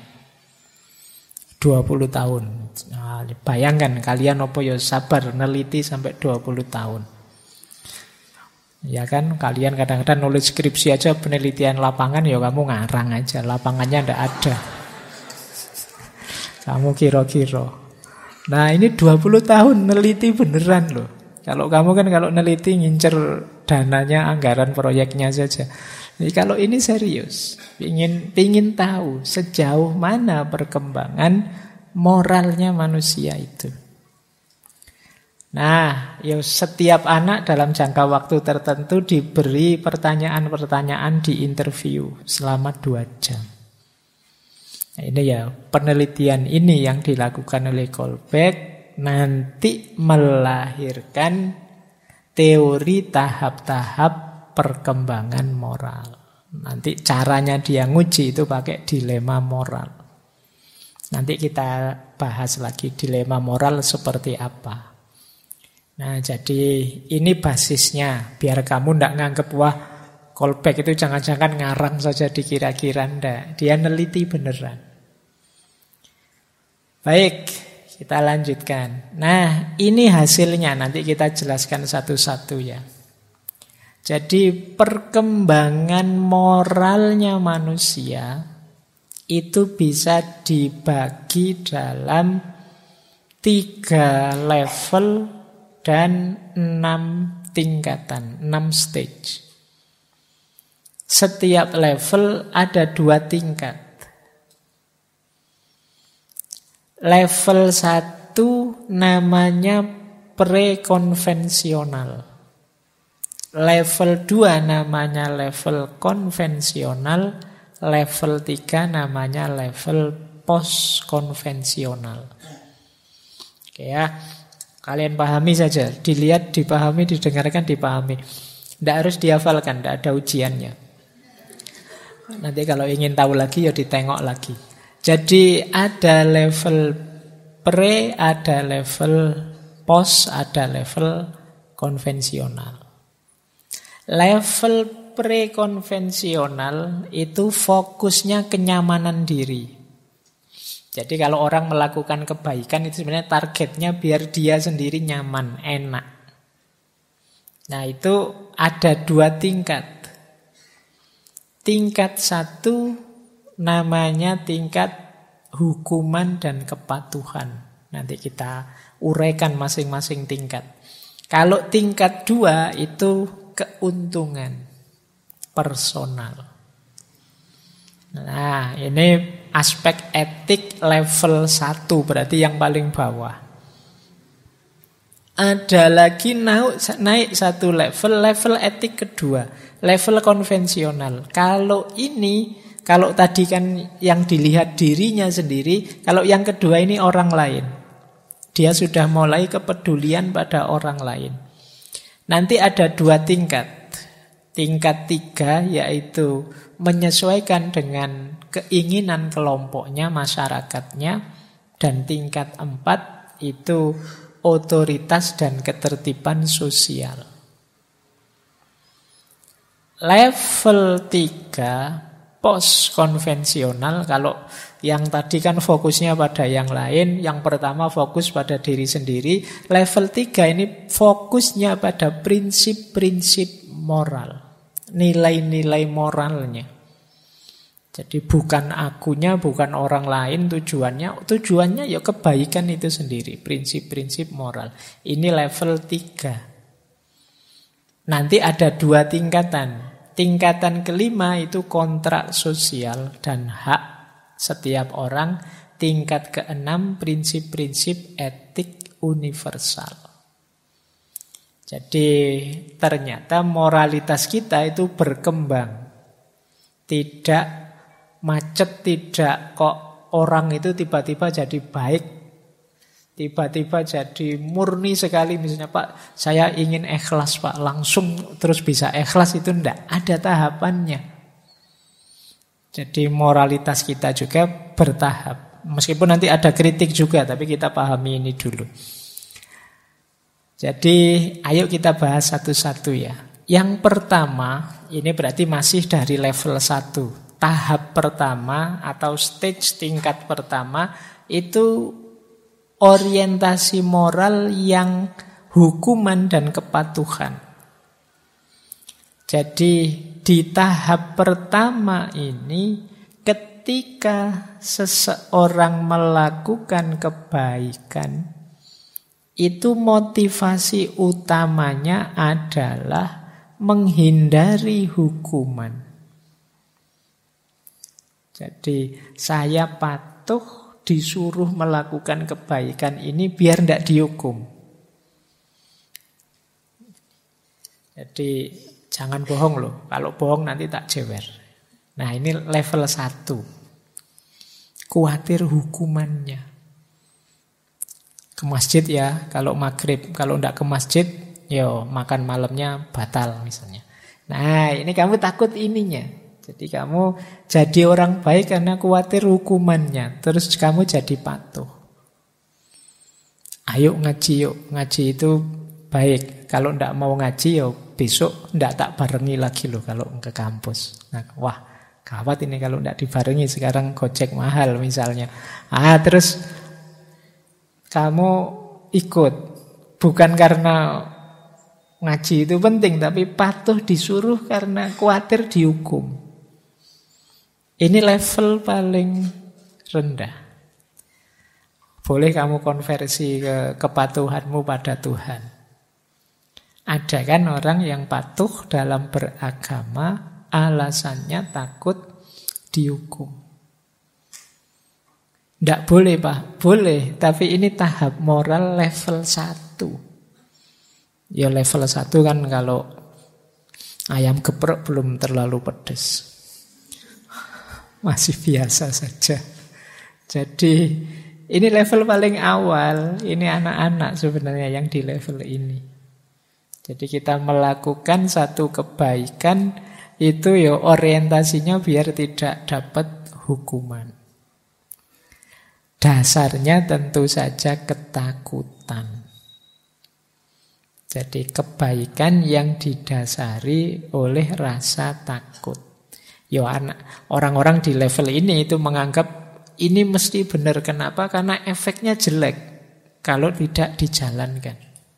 20 tahun. Nah, bayangkan kalian apa ya sabar neliti sampai 20 tahun. Ya kan, kalian kadang-kadang nulis skripsi aja penelitian lapangan ya kamu ngarang aja, lapangannya ndak ada. Kamu kira-kira. Nah ini 20 tahun neliti beneran loh. Kalau kamu kan kalau neliti ngincer dananya, anggaran proyeknya saja. Jadi kalau ini serius, ingin tahu sejauh mana perkembangan moralnya manusia itu. Nah, ya setiap anak dalam jangka waktu tertentu diberi pertanyaan-pertanyaan di interview selama 2 jam. Nah, ini ya penelitian ini yang dilakukan oleh Kolbeck nanti melahirkan teori tahap-tahap perkembangan moral. Nanti caranya dia nguji itu pakai dilema moral. Nanti kita bahas lagi dilema moral seperti apa. Nah jadi ini basisnya. Biar kamu tidak nganggep wah Kolbeck itu jangan-jangan ngarang saja dikira-kira, ndak. Dia neliti beneran. Baik, kita lanjutkan. Nah, ini hasilnya. Nanti kita jelaskan satu-satu ya. Jadi perkembangan moralnya manusia itu bisa dibagi dalam 3 level dan 6 tingkatan, 6 stage. Setiap level ada 2 tingkat. Level 1 namanya prekonvensional. Level 2 namanya level konvensional. Level 3 namanya level post-konvensional. Oke ya, kalian pahami saja. Dilihat, dipahami, didengarkan, dipahami. Tidak harus dihafalkan, tidak ada ujiannya. Nanti kalau ingin tahu lagi ya ditengok lagi. Jadi ada level pre, ada level post, ada level konvensional. Level prekonvensional itu fokusnya kenyamanan diri. Jadi kalau orang melakukan kebaikan itu sebenarnya targetnya biar dia sendiri nyaman, enak. Nah itu ada 2 tingkat. Tingkat 1 namanya tingkat hukuman dan kepatuhan. Nanti kita uraikan masing-masing tingkat. Kalau tingkat 2 itu keuntungan personal. Nah, ini aspek etik level 1, berarti yang paling bawah. Ada lagi naik 1 level etik kedua, level konvensional. Kalau tadi kan yang dilihat dirinya sendiri, kalau yang kedua ini orang lain. Dia sudah mulai kepedulian pada orang lain. Nanti ada 2 tingkat. Tingkat 3 yaitu menyesuaikan dengan keinginan kelompoknya, masyarakatnya. Dan tingkat 4 itu otoritas dan ketertiban sosial. Level 3 post konvensional, kalau yang tadi kan fokusnya pada yang lain, yang pertama fokus pada diri sendiri. Level 3 ini fokusnya pada prinsip-prinsip moral, nilai-nilai moralnya. Jadi bukan akunya, bukan orang lain tujuannya ya kebaikan itu sendiri, prinsip-prinsip moral. Ini level 3. Nanti ada 2 tingkatan. Tingkatan kelima itu kontrak sosial dan hak setiap orang. Tingkat keenam prinsip-prinsip etik universal. Jadi ternyata moralitas kita itu berkembang. Tidak macet, tidak kok orang itu tiba-tiba jadi baik, tiba-tiba jadi murni sekali. Misalnya, Pak, saya ingin ikhlas, Pak, langsung terus bisa ikhlas, itu enggak. Ada tahapannya. Jadi moralitas kita juga bertahap. Meskipun nanti ada kritik juga, tapi kita pahami ini dulu. Jadi ayo kita bahas satu-satu ya. Yang pertama, ini berarti masih dari level 1. Tahap pertama atau stage tingkat pertama itu orientasi moral yang hukuman dan kepatuhan. Jadi di tahap pertama ini ketika seseorang melakukan kebaikan, itu motivasi utamanya adalah menghindari hukuman. Jadi saya patuh disuruh melakukan kebaikan ini biar tidak dihukum. Jadi jangan bohong loh. Kalau bohong nanti tak jewer. Nah ini level 1. Khawatir hukumannya. Ke masjid ya kalau maghrib. Kalau tidak ke masjid, yo makan malamnya batal misalnya. Nah ini kamu takut ininya. Jadi kamu jadi orang baik karena khawatir hukumannya. Terus kamu jadi patuh. Ayo ngaji yuk. Ngaji itu baik. Kalau ndak mau ngaji yuk besok ndak tak barengi lagi loh kalau ke kampus. Nah, wah gawat ini kalau ndak dibarengi. Sekarang Gojek mahal misalnya. Terus kamu ikut. Bukan karena ngaji itu penting. Tapi patuh disuruh karena khawatir dihukum. Ini level paling rendah. Boleh kamu konversi ke kepatuhanmu pada Tuhan. Ada kan orang yang patuh dalam beragama, alasannya takut dihukum. Tidak boleh, Pak. Boleh, tapi ini tahap moral level 1. Ya level 1 kan kalau ayam geprek belum terlalu pedas. Masih biasa saja. Jadi ini level paling awal. Ini anak-anak sebenarnya yang di level ini. Jadi kita melakukan satu kebaikan itu ya orientasinya biar tidak dapat hukuman. Dasarnya tentu saja ketakutan. Jadi kebaikan yang didasari oleh rasa takut. Yo, orang-orang di level ini itu menganggap ini mesti benar. Kenapa? Karena efeknya jelek kalau tidak dijalankan.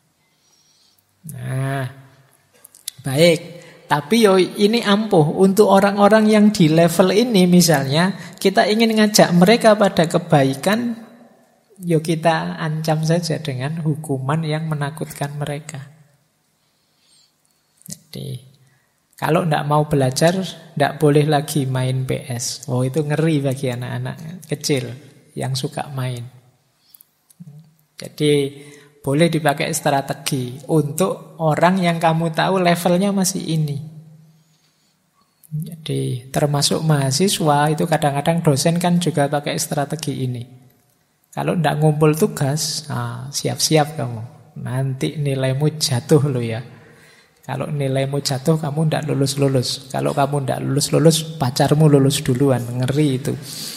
Nah, baik. Tapi yo ini ampuh untuk orang-orang yang di level ini, misalnya kita ingin ngajak mereka pada kebaikan, yo kita ancam saja dengan hukuman yang menakutkan mereka. Jadi kalau tidak mau belajar, tidak boleh lagi main PS. Oh, itu ngeri bagi anak-anak kecil yang suka main. Jadi boleh dipakai strategi untuk orang yang kamu tahu levelnya masih ini. Jadi termasuk mahasiswa itu kadang-kadang dosen kan juga pakai strategi ini. Kalau tidak ngumpul tugas, siap-siap kamu. Nanti nilaimu jatuh loh ya. Kalau nilaimu jatuh, kamu tidak lulus-lulus. Kalau kamu tidak lulus-lulus, pacarmu lulus duluan. Ngeri itu.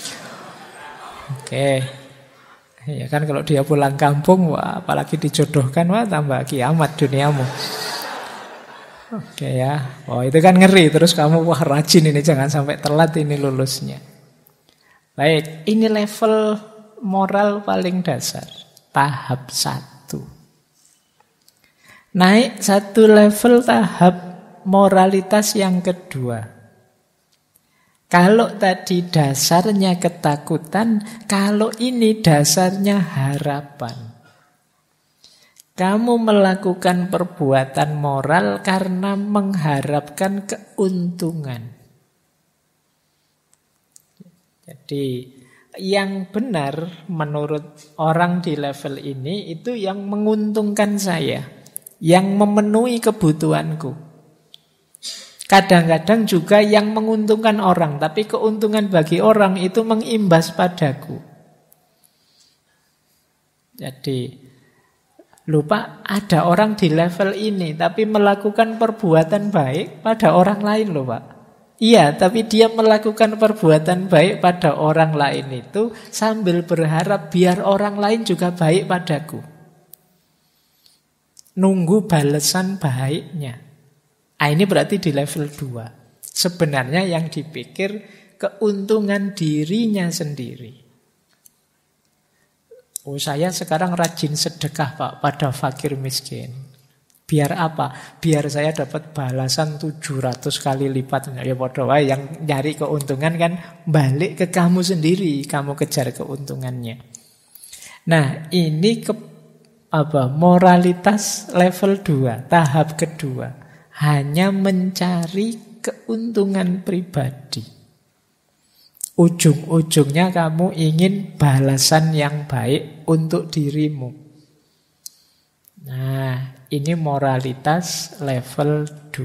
Oke. Ya kan kalau dia pulang kampung, wah, apalagi dijodohkan, wah tambah kiamat duniamu. Oke ya. Oh itu kan ngeri. Terus kamu, wah rajin ini, jangan sampai telat ini lulusnya. Baik, ini level moral paling dasar, tahap 1. Naik 1 level tahap moralitas yang kedua. Kalau tadi dasarnya ketakutan, kalau ini dasarnya harapan. Kamu melakukan perbuatan moral karena mengharapkan keuntungan. Jadi yang benar menurut orang di level ini itu yang menguntungkan saya, yang memenuhi kebutuhanku. Kadang-kadang juga yang menguntungkan orang, tapi keuntungan bagi orang itu mengimbas padaku. Jadi lupa ada orang di level ini tapi melakukan perbuatan baik pada orang lain loh Pak. Iya, tapi dia melakukan perbuatan baik pada orang lain itu sambil berharap biar orang lain juga baik padaku. Nunggu balasan baiknya. Ini berarti di level 2. Sebenarnya yang dipikir keuntungan dirinya sendiri. Oh, saya sekarang rajin sedekah Pak pada fakir miskin. Biar apa? Biar saya dapat balasan 700 kali lipat. Ya bodoh, yang nyari keuntungan kan balik ke kamu sendiri, kamu kejar keuntungannya. Nah, ini moralitas level 2, tahap kedua. Hanya mencari keuntungan pribadi. Ujung-ujungnya kamu ingin balasan yang baik untuk dirimu. Nah, ini moralitas level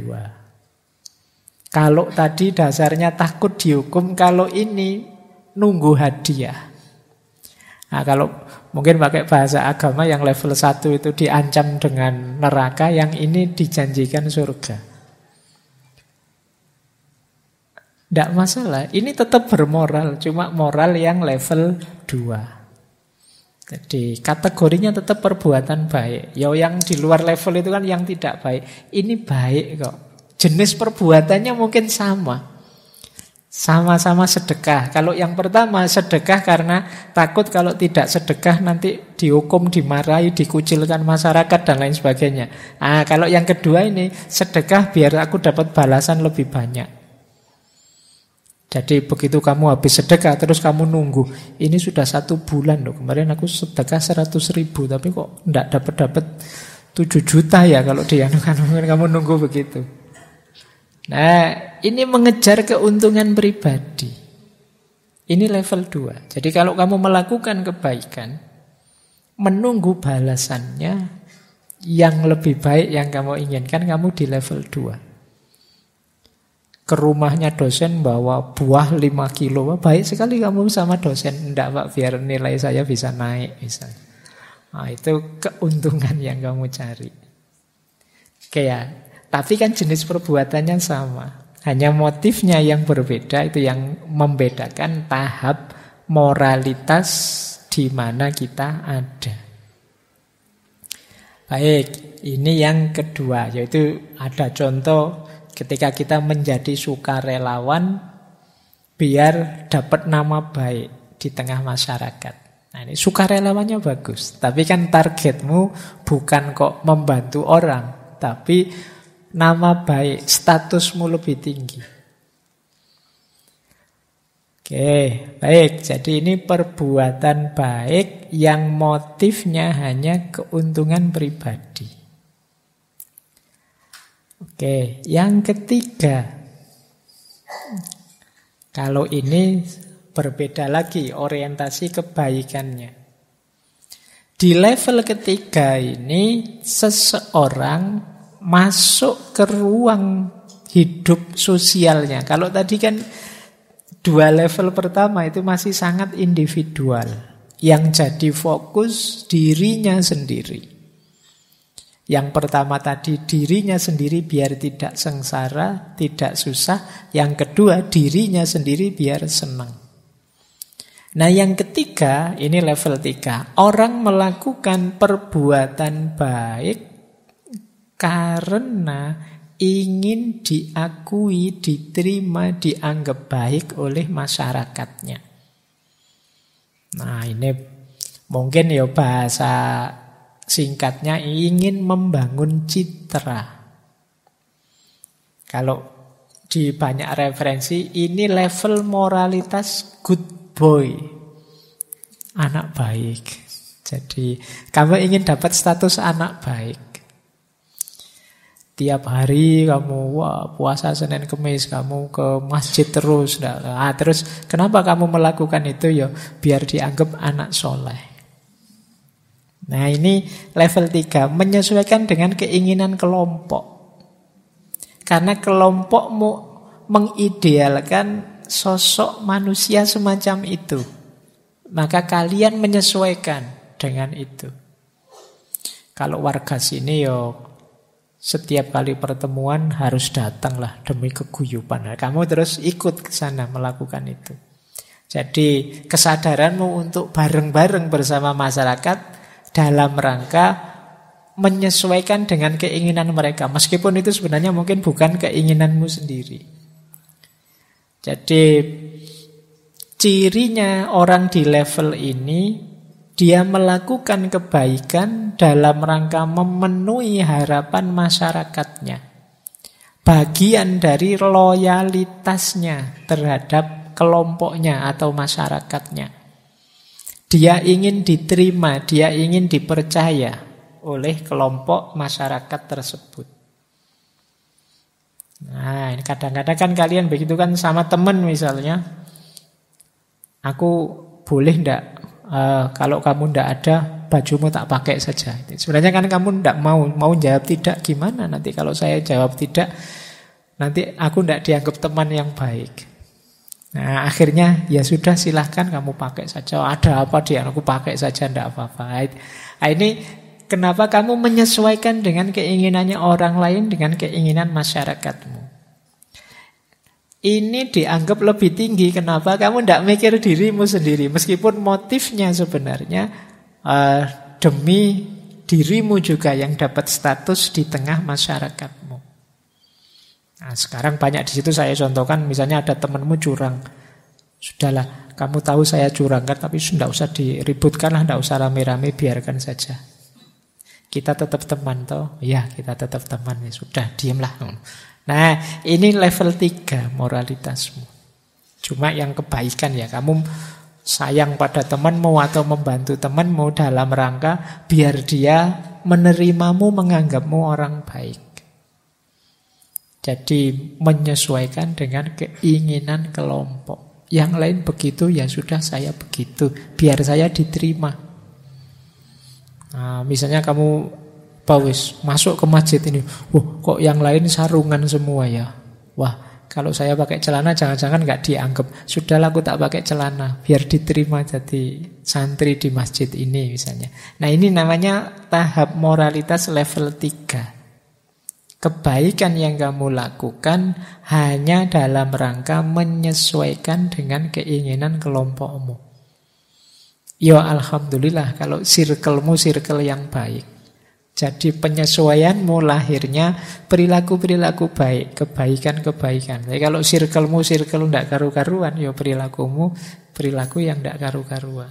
2. Kalau tadi dasarnya takut dihukum, kalau ini nunggu hadiah. Nah, kalau mungkin pakai bahasa agama yang level 1 itu diancam dengan neraka, yang ini dijanjikan surga. Tidak masalah, ini tetap bermoral, cuma moral yang level 2. Jadi kategorinya tetap perbuatan baik. Yang di luar level itu kan yang tidak baik. Ini baik kok. Jenis perbuatannya mungkin sama. Sama-sama sedekah. Kalau yang pertama sedekah karena takut kalau tidak sedekah nanti dihukum, dimarahi, dikucilkan masyarakat dan lain sebagainya. Kalau yang kedua ini sedekah biar aku dapat balasan lebih banyak. Jadi begitu kamu habis sedekah terus kamu nunggu. Ini sudah 1 bulan loh. Kemarin aku sedekah 100.000 tapi kok enggak dapat 7 juta ya kalau dianukan. Kamu nunggu begitu. Nah, ini mengejar keuntungan pribadi. Ini level 2. Jadi kalau kamu melakukan kebaikan, menunggu balasannya yang lebih baik yang kamu inginkan, kamu di level 2. Ke rumahnya dosen bawa buah 5 kilo. Baik sekali kamu sama dosen. Enggak Pak, biar nilai saya bisa naik misalnya. Itu keuntungan yang kamu cari. Oke ya. Tapi kan jenis perbuatannya sama. Hanya motifnya yang berbeda. Itu yang membedakan tahap moralitas di mana kita ada. Baik. Ini yang kedua, yaitu ada contoh ketika kita menjadi sukarelawan biar dapat nama baik di tengah masyarakat. Nah, ini sukarelawannya bagus, tapi kan targetmu bukan kok membantu orang, tapi nama baik, statusmu lebih tinggi. Oke, baik. Jadi ini perbuatan baik yang motifnya hanya keuntungan pribadi. Oke, yang ketiga. Kalau ini berbeda lagi orientasi kebaikannya. Di level ketiga ini seseorang masuk ke ruang hidup sosialnya. Kalau tadi kan dua level pertama itu masih sangat individual. Yang jadi fokus dirinya sendiri. Yang pertama tadi dirinya sendiri biar tidak sengsara, tidak susah. Yang kedua dirinya sendiri biar senang. Nah yang ketiga, ini level 3. Orang melakukan perbuatan baik karena ingin diakui, diterima, dianggap baik oleh masyarakatnya. Nah ini mungkin ya bahasa singkatnya ingin membangun citra. Kalau di banyak referensi ini level moralitas good boy, anak baik. Jadi kamu ingin dapat status anak baik. Tiap hari kamu puasa Senin Kemis, kamu ke masjid terus. Terus kenapa kamu melakukan itu? Ya biar dianggap anak soleh. Nah ini level 3, menyesuaikan dengan keinginan kelompok. Karena kelompokmu mengidealkan sosok manusia semacam itu, maka kalian menyesuaikan dengan itu. Kalau warga sini setiap kali pertemuan harus datanglah demi keguyuban. Nah, kamu terus ikut ke sana melakukan itu. Jadi kesadaranmu untuk bareng-bareng bersama masyarakat dalam rangka menyesuaikan dengan keinginan mereka. Meskipun itu sebenarnya mungkin bukan keinginanmu sendiri. Jadi cirinya orang di level ini, dia melakukan kebaikan dalam rangka memenuhi harapan masyarakatnya. Bagian dari loyalitasnya terhadap kelompoknya atau masyarakatnya. Dia ingin diterima, dia ingin dipercaya oleh kelompok masyarakat tersebut. Nah, ini kadang-kadang kan kalian begitu kan sama teman misalnya. Aku boleh enggak kalau kamu ndak ada, bajumu tak pakai saja. Sebenarnya kan kamu ndak mau jawab tidak, gimana nanti kalau saya jawab tidak, nanti aku ndak dianggap teman yang baik. Nah akhirnya ya sudah silahkan kamu pakai saja. Ada apa dia, aku pakai saja ndak apa-apa. Nah, ini kenapa kamu menyesuaikan dengan keinginannya orang lain dengan keinginan masyarakatmu. Ini dianggap lebih tinggi. Kenapa? Kamu tidak mikir dirimu sendiri. Meskipun motifnya sebenarnya demi dirimu juga yang dapat status di tengah masyarakatmu. Nah, sekarang banyak di situ saya contohkan. Misalnya ada temanmu curang. Sudahlah, kamu tahu saya curang kan, tapi tidak usah diributkan lah, tidak usah rame-rame, biarkan saja. Kita tetap teman toh. Ya, kita tetap teman. Ya sudah, diamlah. Nah, ini level 3 moralitasmu. Cuma yang kebaikan ya, kamu sayang pada temanmu atau membantu temanmu dalam rangka biar dia menerimamu, menganggapmu orang baik. Jadi menyesuaikan dengan keinginan kelompok. Yang lain begitu, ya sudah saya begitu, biar saya diterima. Nah, misalnya kamu masuk ke masjid ini, kok yang lain sarungan semua ya. Wah, kalau saya pakai celana jangan-jangan nggak dianggap. Sudahlah aku tak pakai celana, biar diterima jadi santri di masjid ini misalnya. Nah ini namanya tahap moralitas level 3. Kebaikan yang kamu lakukan hanya dalam rangka menyesuaikan dengan keinginan kelompokmu. Ya alhamdulillah kalau circlemu circle yang baik. Jadi penyesuaianmu lahirnya perilaku-perilaku baik, kebaikan-kebaikan. Jadi kalau circlemu tidak karu-karuan, ya perilakumu perilaku yang tidak karu-karuan.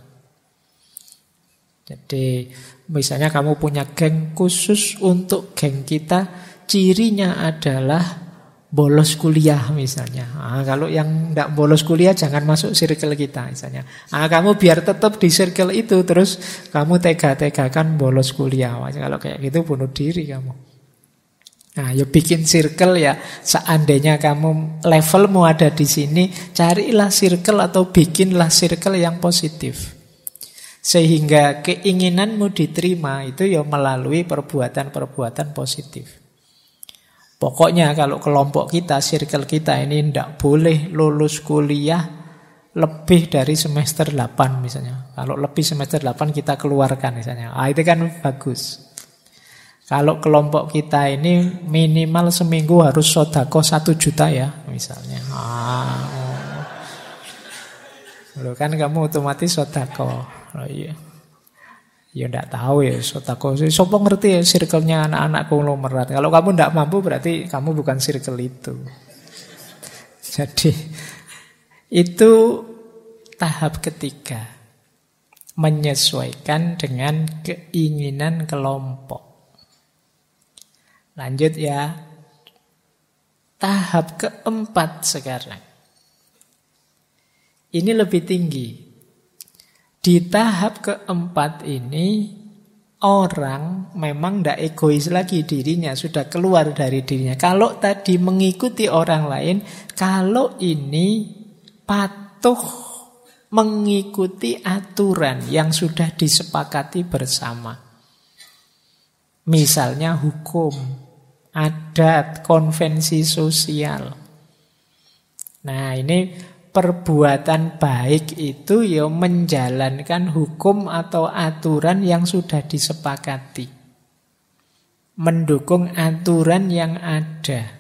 Jadi misalnya kamu punya geng khusus untuk geng kita, cirinya adalah bolos kuliah misalnya. Kalau yang tidak bolos kuliah jangan masuk circle kita misalnya. Kamu biar tetap di circle itu, terus kamu tega-tegakan bolos kuliah. Kalau kayak gitu bunuh diri kamu. Ya bikin circle ya. Seandainya kamu levelmu ada di sini, carilah circle atau bikinlah circle yang positif. Sehingga keinginanmu diterima itu ya melalui perbuatan-perbuatan positif. Pokoknya kalau kelompok kita, circle kita ini tidak boleh lulus kuliah lebih dari semester 8 misalnya. Kalau lebih semester 8 kita keluarkan misalnya. Itu kan bagus. Kalau kelompok kita ini minimal seminggu harus sodako 1 juta ya misalnya. Loh kan kamu otomatis sodako. Iya. Ya enggak tahu ya sodako. Sopo ngerti ya circle-nya anak-anak konglomerat. Kalau kamu enggak mampu berarti kamu bukan circle itu. Jadi itu tahap ketiga. Menyesuaikan dengan keinginan kelompok. Lanjut ya. Tahap keempat sekarang. Ini lebih tinggi. Di tahap keempat ini, orang memang tidak egois lagi dirinya, sudah keluar dari dirinya. Kalau tadi mengikuti orang lain, kalau ini patuh mengikuti aturan yang sudah disepakati bersama. Misalnya hukum, adat, konvensi sosial. Nah ini perbuatan baik itu ya menjalankan hukum atau aturan yang sudah disepakati. Mendukung aturan yang ada.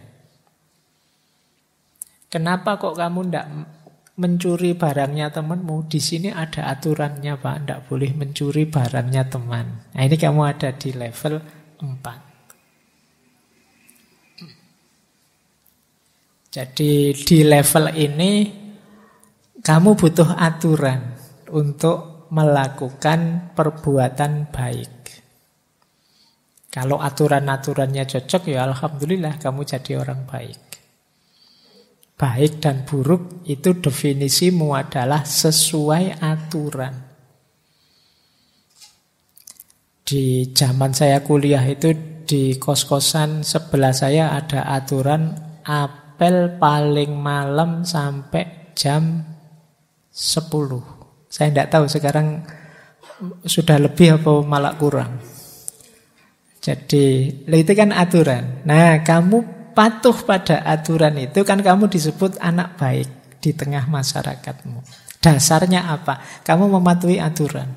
Kenapa kok kamu tidak mencuri barangnya temanmu? Di sini ada aturannya Pak, tidak boleh mencuri barangnya teman. Nah ini kamu ada di level 4. Jadi di level ini kamu butuh aturan untuk melakukan perbuatan baik. Kalau aturan-aturannya cocok, ya alhamdulillah kamu jadi orang baik. Baik dan buruk itu definisimu adalah sesuai aturan. Di zaman saya kuliah itu di kos-kosan sebelah saya ada aturan apel paling malam sampai jam 10. Saya tidak tahu sekarang sudah lebih apa malah kurang. Jadi itu kan aturan. Nah kamu patuh pada aturan itu kan kamu disebut anak baik di tengah masyarakatmu. Dasarnya apa? Kamu mematuhi aturan.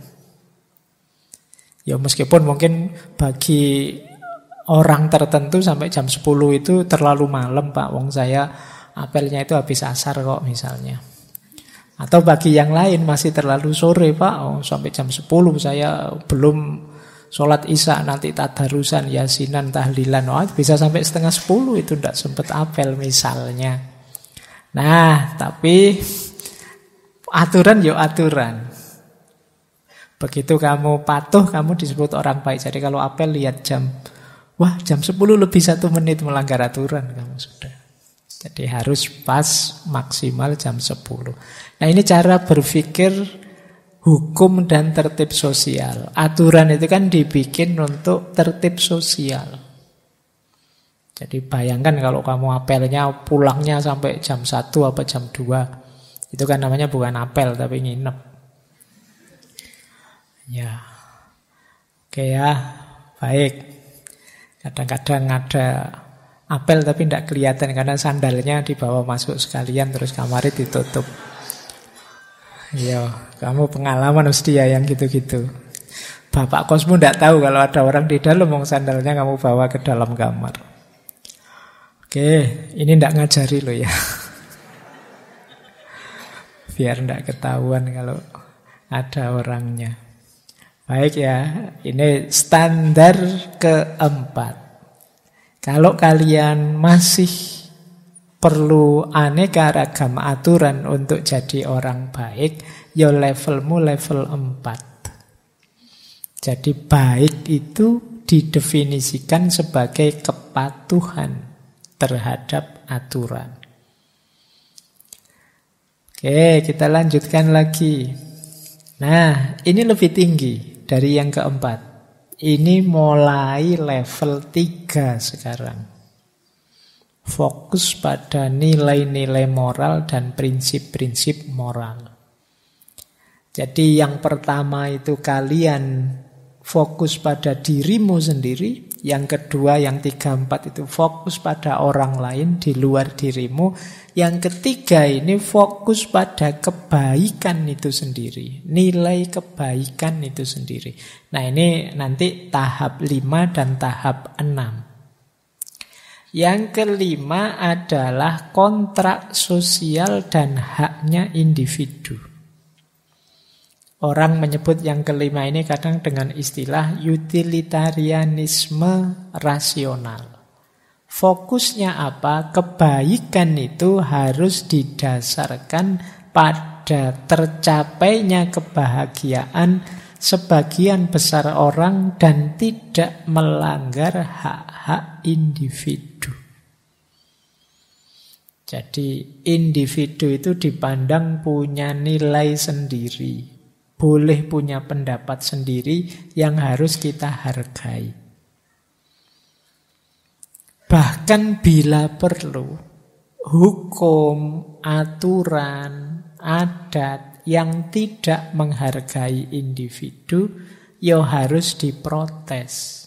Ya meskipun mungkin bagi orang tertentu sampai jam 10 itu terlalu malam Pak. Wong saya apelnya itu habis asar kok misalnya. Atau bagi yang lain masih terlalu sore Pak, sampai jam 10 saya belum sholat isya, nanti tadarusan, yasinan, tahlilan. Bisa sampai setengah 10 itu tidak sempat apel misalnya. Nah tapi aturan ya aturan. Begitu kamu patuh, kamu disebut orang baik. Jadi kalau apel lihat jam, wah jam 10 lebih 1 menit melanggar aturan kamu sudah. Jadi harus pas maksimal jam 10. Nah ini cara berpikir hukum dan tertib sosial. Aturan itu kan dibikin untuk tertib sosial. Jadi bayangkan kalau kamu apelnya pulangnya sampai jam 1 apa jam 2. Itu kan namanya bukan apel tapi nginep. Ya. Oke ya, baik. Kadang-kadang ada apel tapi tidak kelihatan karena sandalnya dibawa masuk sekalian terus kamarnya ditutup. Iya, kamu pengalaman mesti ya yang gitu-gitu. Bapak kosmu tidak tahu kalau ada orang di dalam sandalnya kamu bawa ke dalam kamar. Oke, ini tidak ngajari loh ya. Biar tidak ketahuan kalau ada orangnya. Baik ya, ini standar keempat. Kalau kalian masih perlu aneka ragam aturan untuk jadi orang baik, ya levelmu level 4. Jadi baik itu didefinisikan sebagai kepatuhan terhadap aturan. Oke, kita lanjutkan lagi. Nah, ini lebih tinggi dari yang keempat. Ini mulai level 3 sekarang. Fokus pada nilai-nilai moral dan prinsip-prinsip moral. Jadi yang pertama itu kalian fokus pada dirimu sendiri. Yang kedua, yang 3, 4 itu fokus pada orang lain di luar dirimu. Yang ketiga ini fokus pada kebaikan itu sendiri. Nilai kebaikan itu sendiri. Nah ini nanti tahap 5 dan tahap 6. Yang kelima adalah kontrak sosial dan haknya individu. Orang menyebut yang kelima ini kadang dengan istilah utilitarianisme rasional. Fokusnya apa? Kebaikan itu harus didasarkan pada tercapainya kebahagiaan sebagian besar orang dan tidak melanggar hak-hak individu. Jadi individu itu dipandang punya nilai sendiri, boleh punya pendapat sendiri yang harus kita hargai. Bahkan bila perlu, hukum, aturan, adat yang tidak menghargai individu, ya harus diprotes.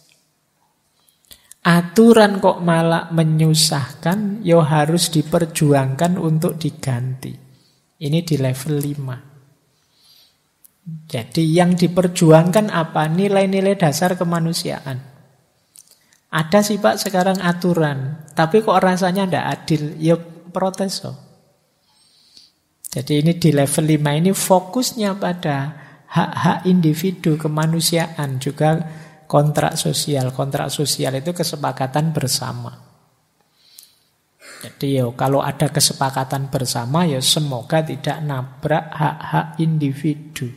Aturan kok malah menyusahkan, ya harus diperjuangkan untuk diganti. Ini di level 5. Jadi yang diperjuangkan apa? Nilai-nilai dasar kemanusiaan. Ada sih Pak sekarang aturan, tapi kok rasanya tidak adil, ya protes. Jadi ini di level 5 ini fokusnya pada hak-hak individu, kemanusiaan, juga kontrak sosial. Kontrak sosial itu kesepakatan bersama. Jadi kalau ada kesepakatan bersama, ya semoga tidak nabrak hak-hak individu.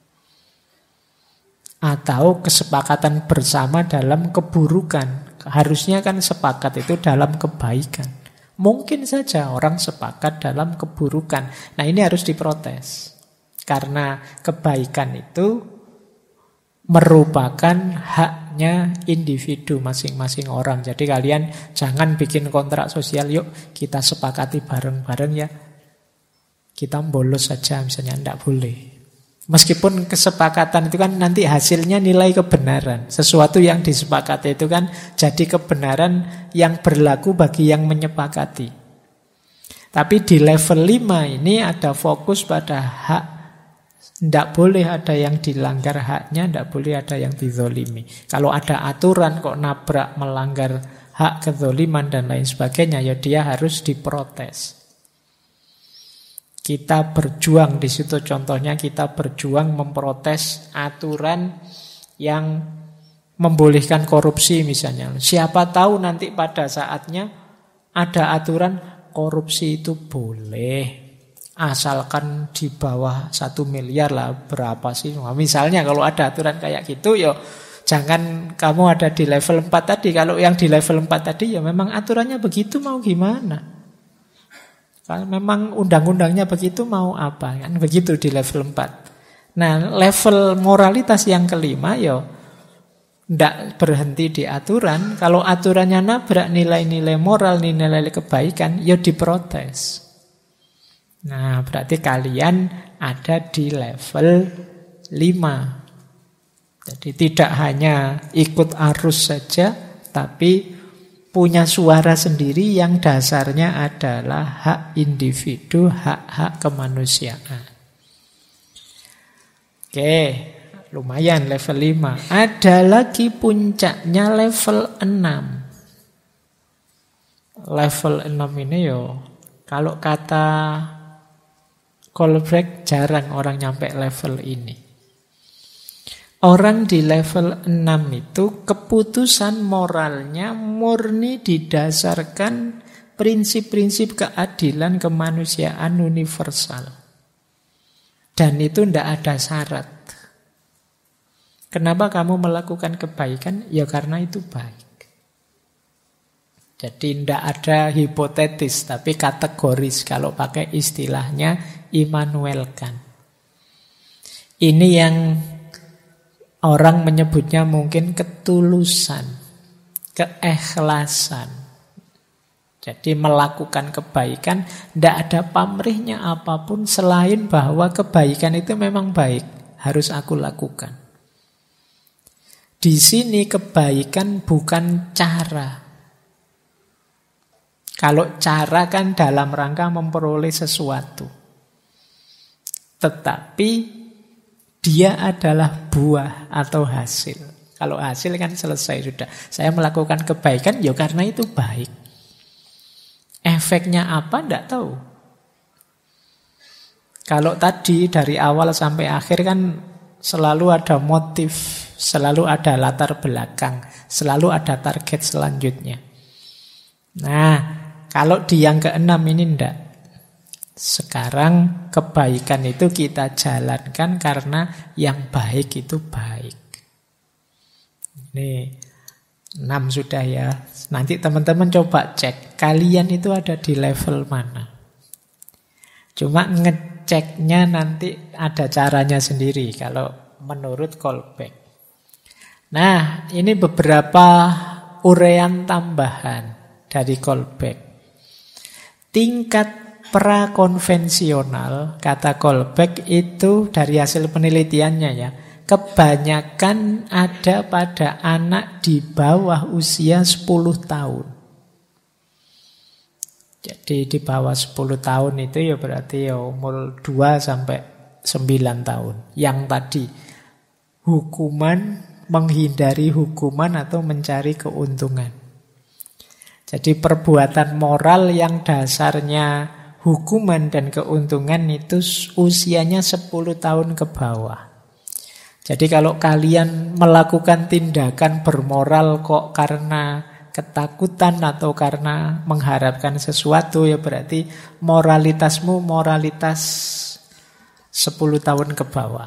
Atau kesepakatan bersama dalam keburukan. Harusnya kan sepakat itu dalam kebaikan. Mungkin saja orang sepakat dalam keburukan. Nah ini harus diprotes. Karena kebaikan itu merupakan haknya individu masing-masing orang. Jadi kalian jangan bikin kontrak sosial, yuk kita sepakati bareng-bareng ya. Kita bolos saja misalnya, tidak boleh. Meskipun kesepakatan itu kan nanti hasilnya nilai kebenaran. Sesuatu yang disepakati itu kan jadi kebenaran yang berlaku bagi yang menyepakati. Tapi di level 5 ini ada fokus pada hak. Tidak boleh ada yang dilanggar haknya, tidak boleh ada yang dizolimi. Kalau ada aturan kok nabrak melanggar hak kezoliman dan lain sebagainya, ya dia harus diprotes. Kita berjuang di situ, contohnya kita berjuang memprotes aturan yang membolehkan korupsi misalnya. Siapa tahu nanti pada saatnya ada aturan korupsi itu boleh, asalkan di bawah 1 miliar lah, berapa sih? Nah, misalnya kalau ada aturan kayak gitu, ya jangan kamu ada di level 4 tadi. Kalau yang di level 4 tadi ya memang aturannya begitu, mau gimana? Kalau memang undang-undangnya begitu, mau apa? Kan begitu di level 4. Nah, level moralitas yang kelima ya tidak berhenti di aturan. Kalau aturannya nabrak nilai-nilai moral, nilai-nilai kebaikan, ya diprotes. Nah, berarti kalian ada di level 5. Jadi tidak hanya ikut arus saja, tapi punya suara sendiri yang dasarnya adalah hak individu, hak-hak kemanusiaan. Oke, lumayan level 5. Ada lagi puncaknya level 6. Level 6 ini kalau kata Kohlberg jarang orang nyampe level ini. Orang di level 6 itu keputusan moralnya murni didasarkan prinsip-prinsip keadilan kemanusiaan universal. Dan itu tidak ada syarat. Kenapa kamu melakukan kebaikan? Ya karena itu baik. Jadi tidak ada hipotetis, tapi kategoris kalau pakai istilahnya Immanuel Kant. Ini yang orang menyebutnya mungkin ketulusan, keikhlasan. Jadi melakukan kebaikan tidak ada pamrihnya apapun selain bahwa kebaikan itu memang baik, harus aku lakukan. Di sini kebaikan bukan cara. Kalau cara kan dalam rangka memperoleh sesuatu. Tetapi dia adalah buah atau hasil. Kalau hasil kan selesai sudah. Saya melakukan kebaikan ya karena itu baik. Efeknya apa? Tidak tahu. Kalau tadi dari awal sampai akhir kan selalu ada motif, selalu ada latar belakang, selalu ada target selanjutnya. Nah, kalau di yang keenam ini enggak. Sekarang kebaikan itu kita jalankan karena yang baik itu baik. Ini 6 sudah ya. Nanti teman-teman coba cek. Kalian itu ada di level mana. Cuma ngeceknya nanti ada caranya sendiri. Kalau menurut Kolbeck. Nah, ini beberapa uraian tambahan dari Kolbeck. Tingkat prakonvensional, kata Kolbeck itu dari hasil penelitiannya ya, kebanyakan ada pada anak di bawah usia 10 tahun. Jadi di bawah 10 tahun itu ya berarti ya umur 2 sampai 9 tahun. Yang tadi, hukuman, menghindari hukuman atau mencari keuntungan. Jadi perbuatan moral yang dasarnya hukuman dan keuntungan itu usianya 10 tahun ke bawah. Jadi kalau kalian melakukan tindakan bermoral kok karena ketakutan atau karena mengharapkan sesuatu, ya berarti moralitasmu moralitas 10 tahun ke bawah.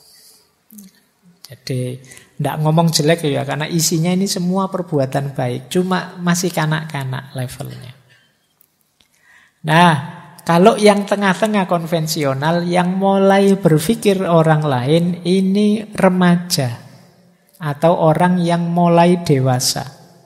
Jadi tidak ngomong jelek ya, karena isinya ini semua perbuatan baik. Cuma masih kanak-kanak levelnya. Nah, kalau yang tengah-tengah konvensional, yang mulai berpikir orang lain, ini remaja. Atau orang yang mulai dewasa.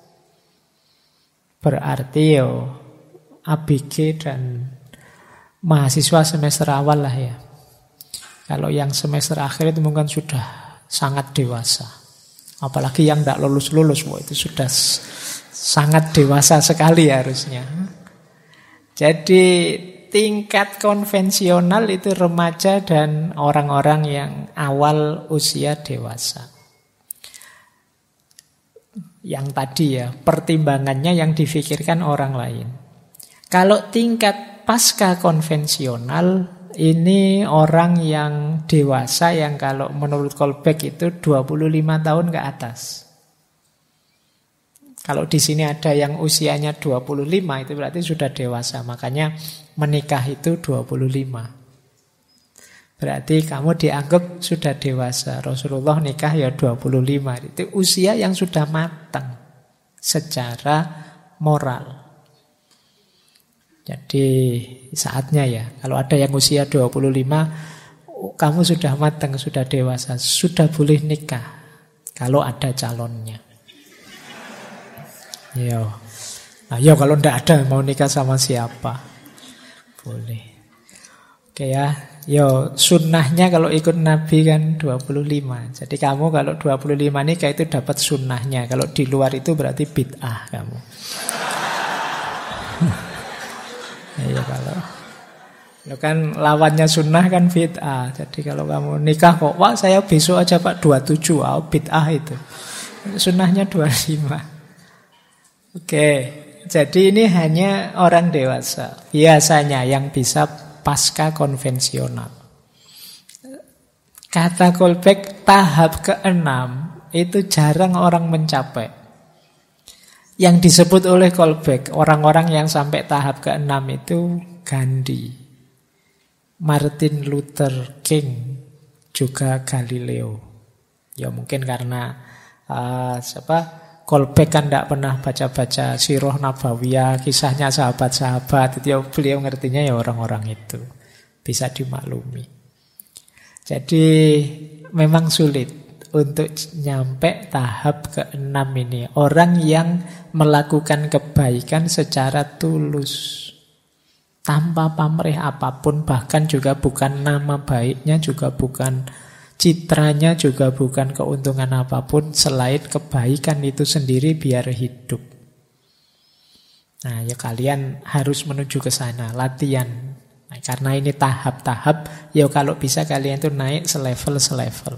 Berarti ABG dan mahasiswa semester awal lah ya. Kalau yang semester akhir itu mungkin sudah sangat dewasa. Apalagi yang tidak lulus-lulus, itu sudah sangat dewasa sekali harusnya. Jadi tingkat konvensional itu remaja dan orang-orang yang awal usia dewasa. Yang tadi ya, pertimbangannya yang difikirkan orang lain. Kalau tingkat pasca konvensional, ini orang yang dewasa yang kalau menurut Kolbeck itu 25 tahun ke atas. Kalau di sini ada yang usianya 25 itu berarti sudah dewasa. Makanya menikah itu 25. Berarti kamu dianggap sudah dewasa. Rasulullah nikah ya 25. Itu usia yang sudah matang secara moral. Jadi saatnya ya, kalau ada yang usia 25, kamu sudah matang, sudah dewasa, sudah boleh nikah. Kalau ada calonnya. Nah, kalau tidak ada, mau nikah sama siapa? Boleh. Oke ya, sunnahnya kalau ikut Nabi kan 25. Jadi kamu kalau 25 nikah itu dapat sunnahnya. Kalau di luar itu berarti bid'ah kamu. Iya kalau kan lawannya sunnah kan bid'ah. Jadi kalau kamu nikah kok, wah saya besok aja Pak 27, bid'ah itu. Sunnahnya 25. Oke, jadi ini hanya orang dewasa biasanya yang bisa pasca konvensional. Kata callback tahap ke-6 itu jarang orang mencapai. Yang disebut oleh callback, orang-orang yang sampai tahap ke-6 itu Gandhi, Martin Luther King, juga Galileo. Ya mungkin karena callback kan tidak pernah baca-baca Sirah Nabawiyah, kisahnya sahabat-sahabat. Itu beliau ngertinya ya orang-orang itu. Bisa dimaklumi. Jadi memang sulit untuk nyampe tahap ke-6 ini. Orang yang melakukan kebaikan secara tulus, tanpa pamrih apapun, bahkan juga bukan nama baiknya, juga bukan citranya, juga bukan keuntungan apapun, selain kebaikan itu sendiri biar hidup. Nah, ya kalian harus menuju ke sana, latihan. Nah, karena ini tahap-tahap, ya kalau bisa kalian tuh naik selevel-selevel.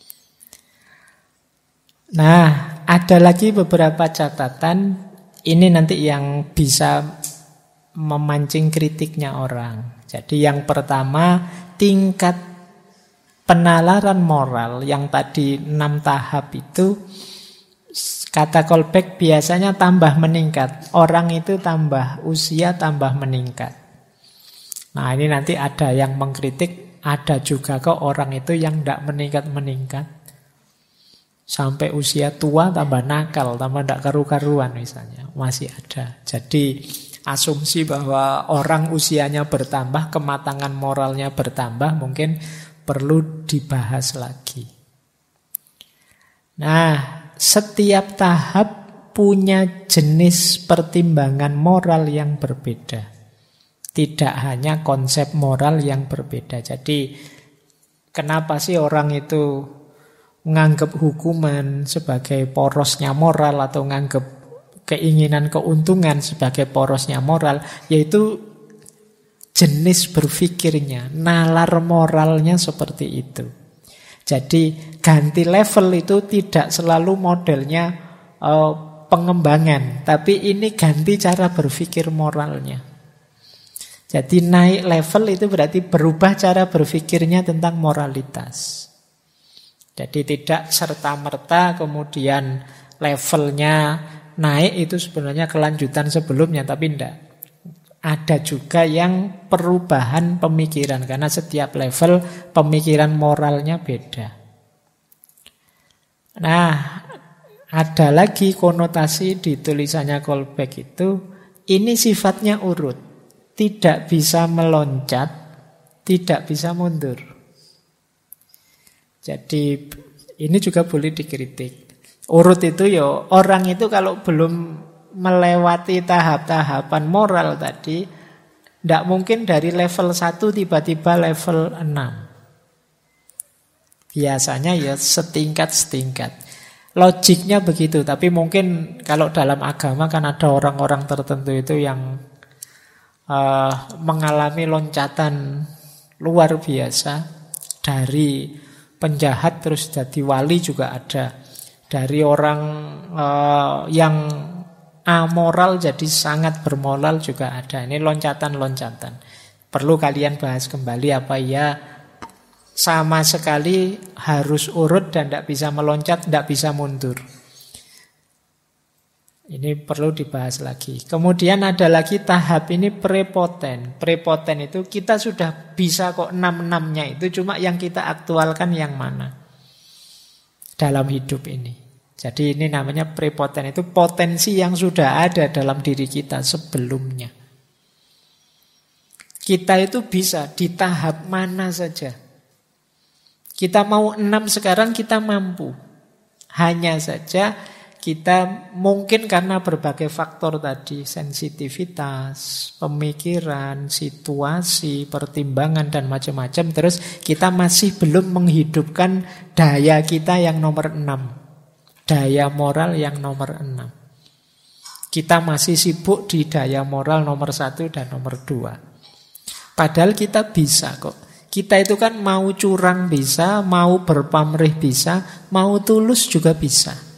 Nah, ada lagi beberapa catatan. Ini nanti yang bisa memancing kritiknya orang. Jadi yang pertama, tingkat penalaran moral yang tadi 6 tahap itu, kata callback biasanya tambah meningkat. Orang itu tambah usia, tambah meningkat. Nah ini nanti ada yang mengkritik, ada juga kok orang itu yang tidak meningkat-meningkat. Sampai usia tua tambah nakal, tambah tidak karu-karuan misalnya. Masih ada. Jadi asumsi bahwa orang usianya bertambah, kematangan moralnya bertambah, mungkin perlu dibahas lagi. Nah, setiap tahap punya jenis pertimbangan moral yang berbeda. Tidak hanya konsep moral yang berbeda. Jadi, kenapa sih orang itu menganggap hukuman sebagai porosnya moral atau menganggap keinginan keuntungan sebagai porosnya moral? Yaitu jenis berpikirnya, nalar moralnya seperti itu. Jadi ganti level itu tidak selalu modelnya pengembangan, tapi ini ganti cara berpikir moralnya. Jadi naik level itu berarti berubah cara berpikirnya tentang moralitas. Jadi tidak serta-merta kemudian levelnya naik itu sebenarnya kelanjutan sebelumnya, tapi tidak. Ada juga yang perubahan pemikiran, karena setiap level pemikiran moralnya beda. Nah, ada lagi konotasi di tulisannya callback itu, ini sifatnya urut. Tidak bisa meloncat, tidak bisa mundur. Jadi ini juga boleh dikritik. Urut itu ya, orang itu kalau belum melewati tahap-tahapan moral tadi, tidak mungkin dari level 1 tiba-tiba level 6. Biasanya ya setingkat-setingkat. Logiknya begitu, tapi mungkin kalau dalam agama kan ada orang-orang tertentu itu yang mengalami loncatan luar biasa. Dari penjahat terus jadi wali juga ada. Dari orang yang amoral jadi sangat bermoral juga ada. Ini loncatan-loncatan. Perlu kalian bahas kembali apa ya sama sekali harus urut dan tidak bisa meloncat, tidak bisa mundur. Ini perlu dibahas lagi. Kemudian ada lagi tahap ini prepoten. Prepoten itu kita sudah bisa kok 6-6-nya itu, cuma yang kita aktualkan yang mana dalam hidup ini. Jadi ini namanya prepoten, itu potensi yang sudah ada dalam diri kita sebelumnya. Kita itu bisa di tahap mana saja. Kita mau 6 sekarang kita mampu. Hanya saja kita mungkin karena berbagai faktor tadi, sensitivitas, pemikiran, situasi, pertimbangan dan macam-macam, terus kita masih belum menghidupkan daya kita yang nomor 6. Daya moral yang nomor 6. Kita masih sibuk di daya moral nomor 1 dan nomor 2. Padahal kita bisa kok. Kita itu kan mau curang bisa, mau berpamrih bisa, mau tulus juga bisa.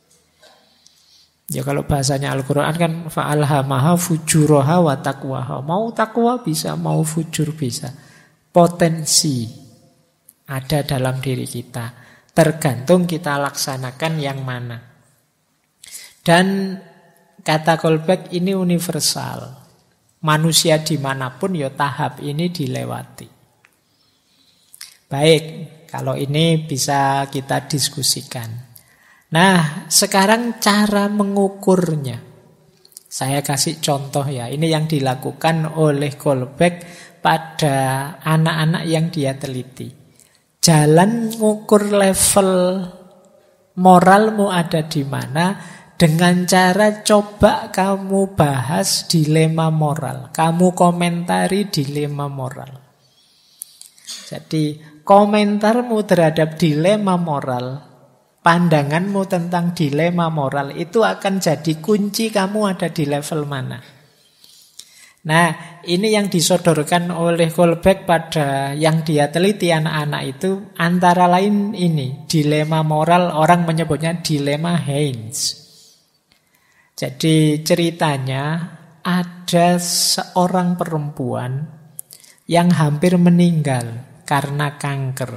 Ya kalau bahasanya Al-Quran kan fa'alhamaha fujuraha wa taqwaha. Mau takwa bisa, mau fujur bisa. Potensi. ada dalam diri kita. Tergantung kita laksanakan yang mana. Dan kata Kolbeck ini universal. Manusia dimanapun ya tahap ini dilewati. Baik, kalau ini bisa kita diskusikan. Nah, sekarang cara mengukurnya. Saya kasih contoh ya. Ini yang dilakukan oleh Kolbeck pada anak-anak yang dia teliti. Jalan mengukur level moralmu ada di mana dengan cara coba kamu bahas dilema moral. Kamu komentari dilema moral. Jadi komentarmu terhadap dilema moral, pandanganmu tentang dilema moral itu akan jadi kunci kamu ada di level mana. Nah, ini yang disodorkan oleh Kolbeck pada yang dia teliti anak-anak itu antara lain ini, dilema moral, orang menyebutnya dilema Heinz. Jadi ceritanya ada seorang perempuan yang hampir meninggal karena kanker.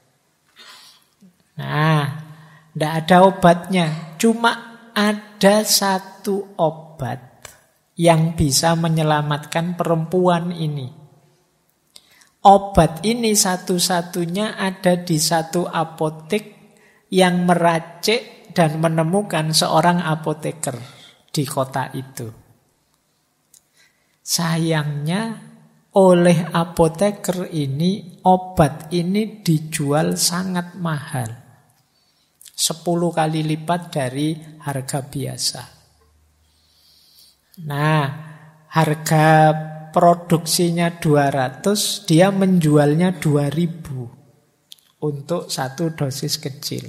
Nah, tidak ada obatnya. Cuma ada satu obat yang bisa menyelamatkan perempuan ini. Obat ini satu-satunya ada di satu apotek yang meracik dan menemukan seorang apoteker di kota itu. Sayangnya oleh apoteker ini obat ini dijual sangat mahal. 10 kali lipat dari harga biasa. Nah, harga produksinya 200, dia menjualnya 2000 untuk satu dosis kecil.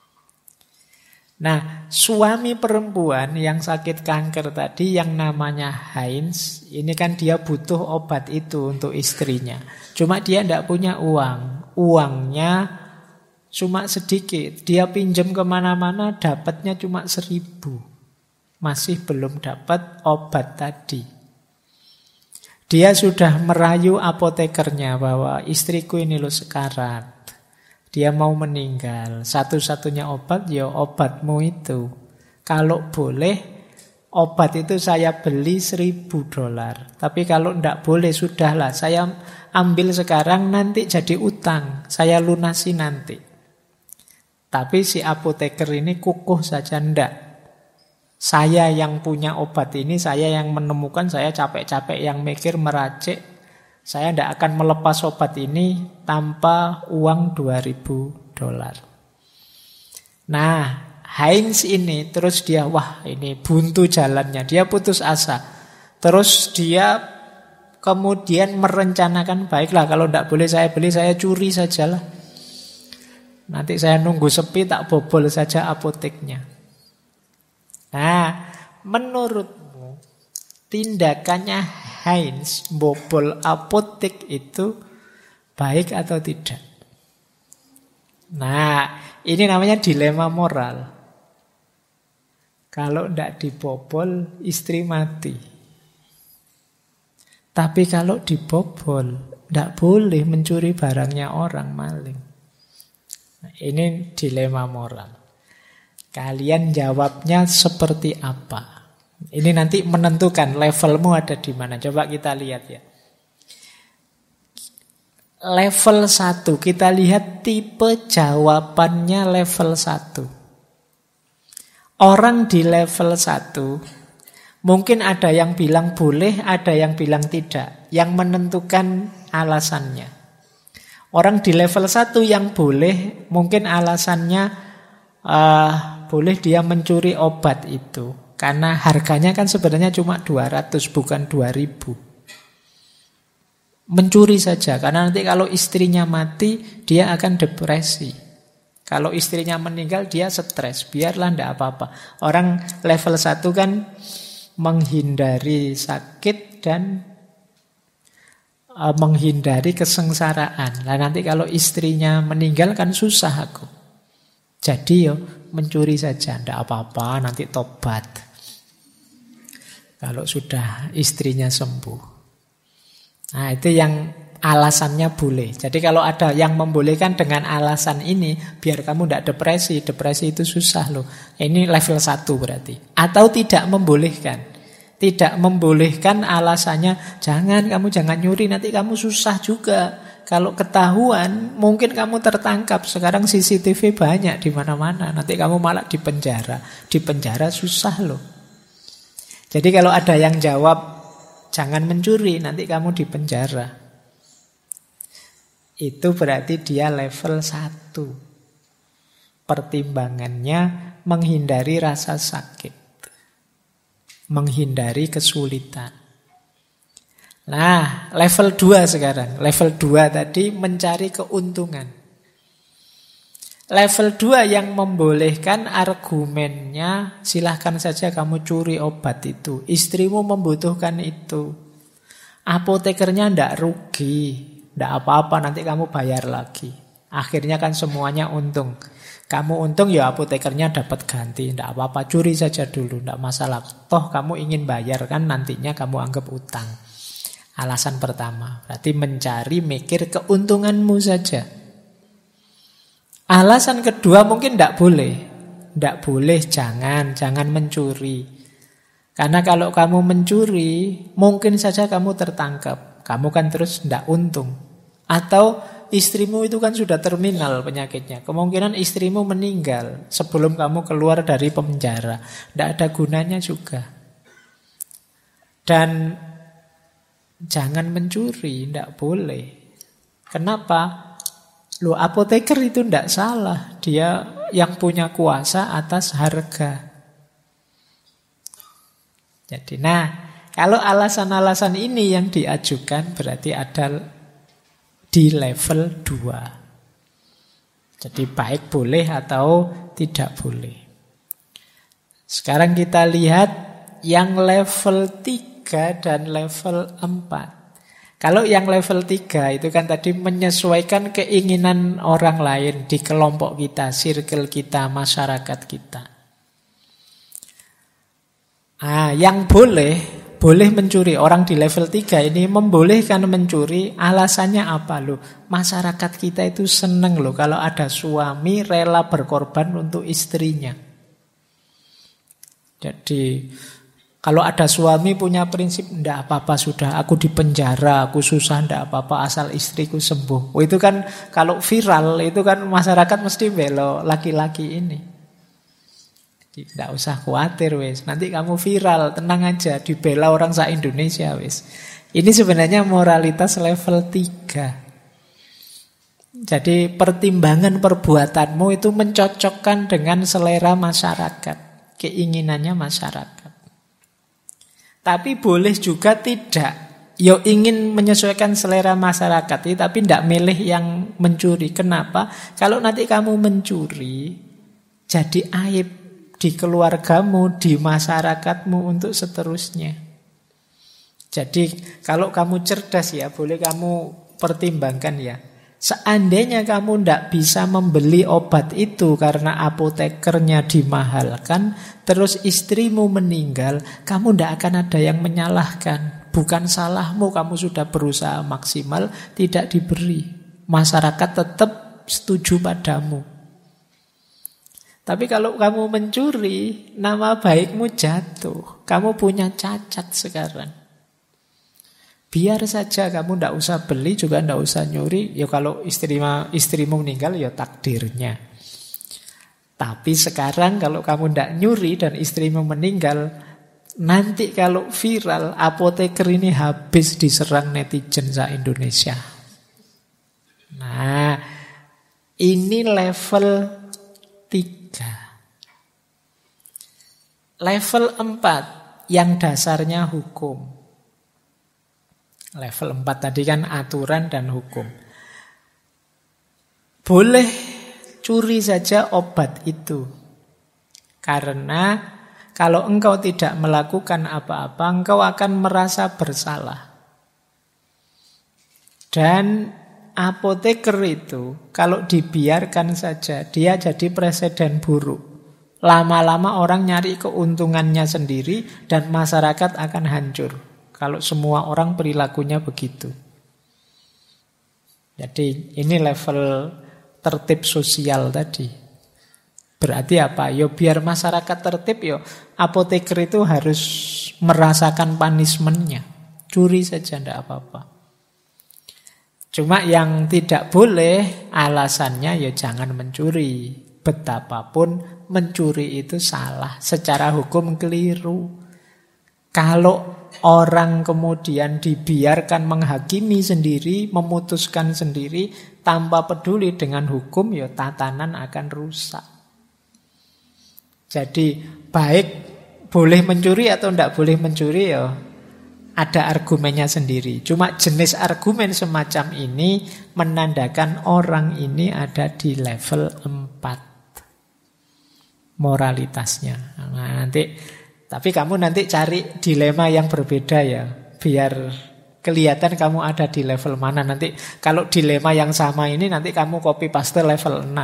Nah, suami perempuan yang sakit kanker tadi yang namanya Heinz, ini kan dia butuh obat itu untuk istrinya. Cuma dia tidak punya uang. Uangnya cuma sedikit. Dia pinjam kemana-mana dapatnya cuma 1000. Masih belum dapat obat tadi. Dia sudah merayu apotekernya bahwa istriku ini loh sekarat. Dia mau meninggal. Satu-satunya obat ya obatmu itu. Kalau boleh obat itu saya beli $1000. Tapi kalau tidak boleh sudahlah. Saya ambil sekarang nanti jadi utang. Saya lunasi nanti. Tapi si apoteker ini kukuh saja ndak. Saya yang punya obat ini, saya yang menemukan, saya capek-capek yang mikir meracik. Saya tidak akan melepas obat ini tanpa uang $2000. Nah, Heinz ini terus dia, wah ini buntu jalannya. Dia putus asa. Terus dia kemudian merencanakan, baiklah kalau tidak boleh saya beli, saya curi sajalah. Nanti saya nunggu sepi, tak bobol saja apoteknya. Nah, menurutmu tindakannya Heinz bobol apotek itu baik atau tidak? Nah, ini namanya dilema moral. Kalau tidak dibobol, istri mati. Tapi kalau dibobol, tidak boleh mencuri barangnya orang, maling. Nah, ini dilema moral. Kalian jawabnya seperti apa? Ini nanti menentukan levelmu ada di mana. Coba kita lihat ya. Level 1, kita lihat tipe jawabannya level 1. Orang di level 1, mungkin ada yang bilang boleh, ada yang bilang tidak. Yang menentukan alasannya. Orang di level 1 yang boleh, mungkin alasannya boleh dia mencuri obat itu. Karena harganya kan sebenarnya cuma 200, bukan 2000. Mencuri saja, karena nanti kalau istrinya mati, dia akan depresi. Kalau istrinya meninggal, dia stres. Biarlah, tidak apa-apa. Orang level 1 kan menghindari sakit dan menghindari kesengsaraan. Nah, nanti kalau istrinya meninggal kan susah aku. Jadi mencuri saja, tidak apa-apa, nanti tobat. Kalau sudah istrinya sembuh. Nah, itu yang alasannya boleh. Jadi kalau ada yang membolehkan dengan alasan ini, biar kamu tidak depresi. Depresi itu susah loh. Ini level 1 berarti. Atau tidak membolehkan. Tidak membolehkan alasannya, jangan nyuri, nanti kamu susah juga. Kalau ketahuan, mungkin kamu tertangkap. Sekarang CCTV banyak di mana-mana. Nanti kamu malah di penjara. Di penjara susah loh. Jadi kalau ada yang jawab, jangan mencuri, nanti kamu di penjara. Itu berarti dia level 1. Pertimbangannya menghindari rasa sakit. Menghindari kesulitan. Nah, level 2 sekarang. Level 2 tadi mencari keuntungan. Level 2 yang membolehkan argumennya, silahkan saja kamu curi obat itu. Istrimu membutuhkan itu. Apotekernya ndak rugi. Ndak apa-apa, nanti kamu bayar lagi. Akhirnya kan semuanya untung. Kamu untung, ya apotekernya dapat ganti. Ndak apa-apa, curi saja dulu, ndak masalah. Toh kamu ingin bayar kan, nantinya kamu anggap utang. Alasan pertama, berarti mencari, mikir keuntunganmu saja. Alasan kedua mungkin ndak boleh. Ndak boleh, jangan mencuri. Karena kalau kamu mencuri, mungkin saja kamu tertangkap. Kamu kan terus ndak untung. Atau istrimu itu kan sudah terminal penyakitnya. Kemungkinan istrimu meninggal sebelum kamu keluar dari penjara. Tidak ada gunanya juga. Dan jangan mencuri, tidak boleh. Kenapa? Loh, apoteker itu tidak salah. Dia yang punya kuasa atas harga. Jadi, kalau alasan-alasan ini yang diajukan berarti ada di level 2. Jadi baik boleh atau tidak boleh. Sekarang kita lihat yang level 3 dan level 4. Kalau yang level 3 itu kan tadi menyesuaikan keinginan orang lain di kelompok kita, circle kita, masyarakat kita. Yang boleh mencuri. Orang di level 3 ini membolehkan mencuri. Alasannya apa loh? Masyarakat kita itu seneng loh kalau ada suami rela berkorban untuk istrinya. Jadi kalau ada suami punya prinsip, ndak apa-apa sudah, aku di penjara, aku susah, ndak apa-apa asal istriku sembuh. Itu kan kalau viral itu kan masyarakat mesti belo laki-laki ini. Tidak usah khawatir wis. Nanti kamu viral, tenang aja, dibela orang se-Indonesia wis. Ini sebenarnya moralitas level 3. Jadi pertimbangan perbuatanmu itu mencocokkan dengan selera masyarakat, keinginannya masyarakat. Tapi boleh juga tidak. Yo ingin menyesuaikan selera masyarakat, tapi tidak milih yang mencuri. Kenapa? Kalau nanti kamu mencuri, jadi aib di keluargamu, di masyarakatmu untuk seterusnya. Jadi kalau kamu cerdas ya, boleh kamu pertimbangkan ya. Seandainya kamu tidak bisa membeli obat itu karena apotekernya dimahalkan, terus istrimu meninggal, kamu tidak akan ada yang menyalahkan. Bukan salahmu, kamu sudah berusaha maksimal, tidak diberi. Masyarakat tetap setuju padamu. Tapi kalau kamu mencuri, nama baikmu jatuh. Kamu punya cacat sekarang. Biar saja kamu tidak usah beli, juga tidak usah nyuri. Ya kalau istrimu meninggal, ya takdirnya. Tapi sekarang kalau kamu tidak nyuri dan istrimu meninggal, nanti kalau viral, apoteker ini habis diserang netizen se-Indonesia. Nah, ini level 3. Level 4 yang dasarnya hukum. Level 4 tadi kan aturan dan hukum. Boleh curi saja obat itu. Karena kalau engkau tidak melakukan apa-apa, engkau akan merasa bersalah. Dan apoteker itu kalau dibiarkan saja, dia jadi presiden buruk. Lama-lama orang nyari keuntungannya sendiri dan masyarakat akan hancur. Kalau semua orang perilakunya begitu. Jadi ini level tertib sosial tadi. Berarti apa? Yo biar masyarakat tertib, yo apoteker itu harus merasakan punishment-nya. Curi saja tidak apa-apa. Cuma yang tidak boleh alasannya ya jangan mencuri. Betapapun mencuri itu salah, secara hukum keliru. Kalau orang kemudian dibiarkan menghakimi sendiri, memutuskan sendiri tanpa peduli dengan hukum, ya tatanan akan rusak. Jadi baik boleh mencuri atau tidak boleh mencuri, ya ada argumennya sendiri. Cuma jenis argumen semacam ini menandakan orang ini ada di level 4 moralitasnya. Nah, tapi kamu nanti cari dilema yang berbeda ya, biar kelihatan kamu ada di level mana. Nanti kalau dilema yang sama ini nanti kamu copy paste level 6.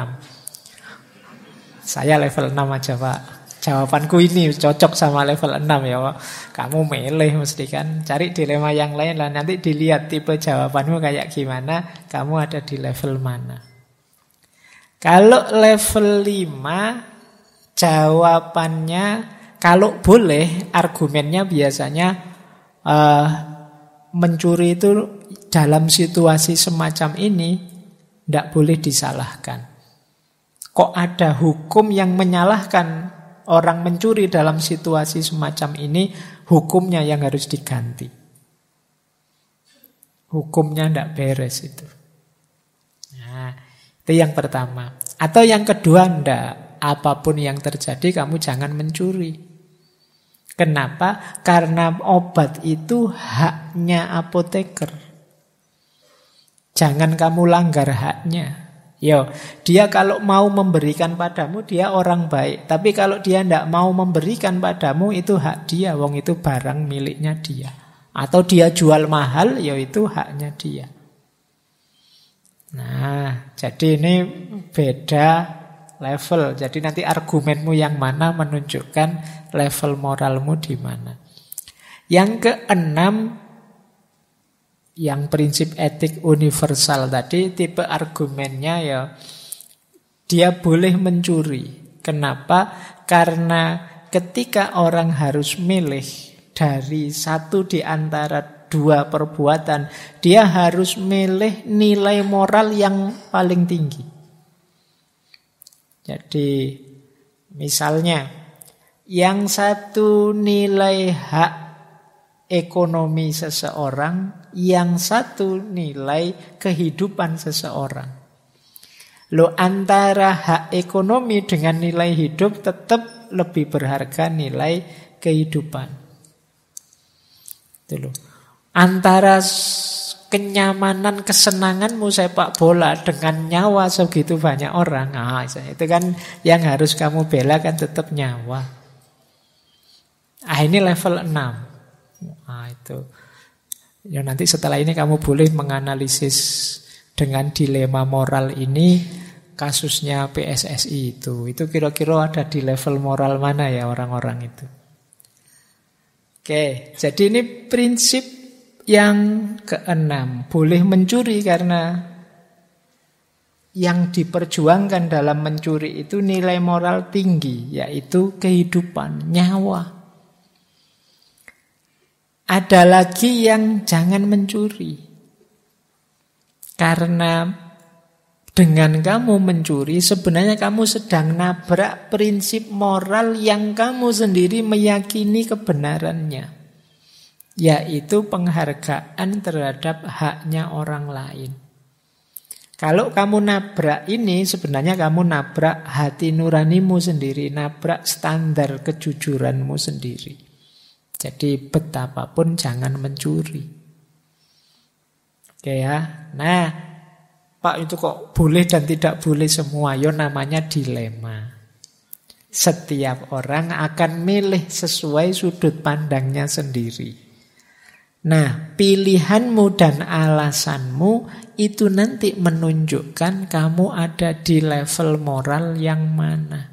Saya level 6 aja, Pak. Jawabanku ini cocok sama level 6 ya, Pak. Kamu milih mesti kan. Cari dilema yang lain lah. Nanti dilihat tipe jawabanmu kayak gimana, kamu ada di level mana. Kalau level 5, jawabannya kalau boleh, argumennya biasanya mencuri itu dalam situasi semacam ini tidak boleh disalahkan. Kok ada hukum yang menyalahkan orang mencuri dalam situasi semacam ini, hukumnya yang harus diganti. Hukumnya tidak beres itu. Nah, itu yang pertama. Atau yang kedua, tidak. Apapun yang terjadi, kamu jangan mencuri. Kenapa? Karena obat itu haknya apoteker. Jangan kamu langgar haknya. Yo, dia kalau mau memberikan padamu, dia orang baik. Tapi kalau dia tidak mau memberikan padamu, itu hak dia. Wong itu barang miliknya dia. Atau dia jual mahal, ya itu haknya dia. Nah, jadi ini beda level. Jadi nanti argumenmu yang mana menunjukkan level moralmu di mana. Yang keenam, yang prinsip etik universal tadi, tipe argumennya ya dia boleh mencuri. Kenapa? Karena ketika orang harus milih dari satu di antara dua perbuatan, dia harus milih nilai moral yang paling tinggi. Jadi misalnya yang satu nilai hak ekonomi seseorang, yang satu nilai kehidupan seseorang. Loh, antara hak ekonomi dengan nilai hidup tetap lebih berharga nilai kehidupan. Itu loh. Antara kenyamanan, kesenanganmu sepak bola dengan nyawa segitu banyak orang. Nah, itu kan yang harus kamu bela kan tetap nyawa. Ini level 6. Nah, itu. Ya, nanti setelah ini kamu boleh menganalisis dengan dilema moral ini kasusnya PSSI itu. Itu kira-kira ada di level moral mana ya orang-orang itu. Oke, jadi ini prinsip yang keenam. Boleh mencuri karena yang diperjuangkan dalam mencuri itu nilai moral tinggi, yaitu kehidupan, nyawa. Ada lagi yang jangan mencuri. Karena dengan kamu mencuri, sebenarnya kamu sedang nabrak prinsip moral yang kamu sendiri meyakini kebenarannya. Yaitu penghargaan terhadap haknya orang lain. Kalau kamu nabrak ini, sebenarnya kamu nabrak hati nuranimu sendiri, nabrak standar kejujuranmu sendiri. Jadi betapapun jangan mencuri. Oke ya. Nah, Pak, itu kok boleh dan tidak boleh semua? Ya namanya dilema. Setiap orang akan milih sesuai sudut pandangnya sendiri. Nah, pilihanmu dan alasanmu itu nanti menunjukkan kamu ada di level moral yang mana.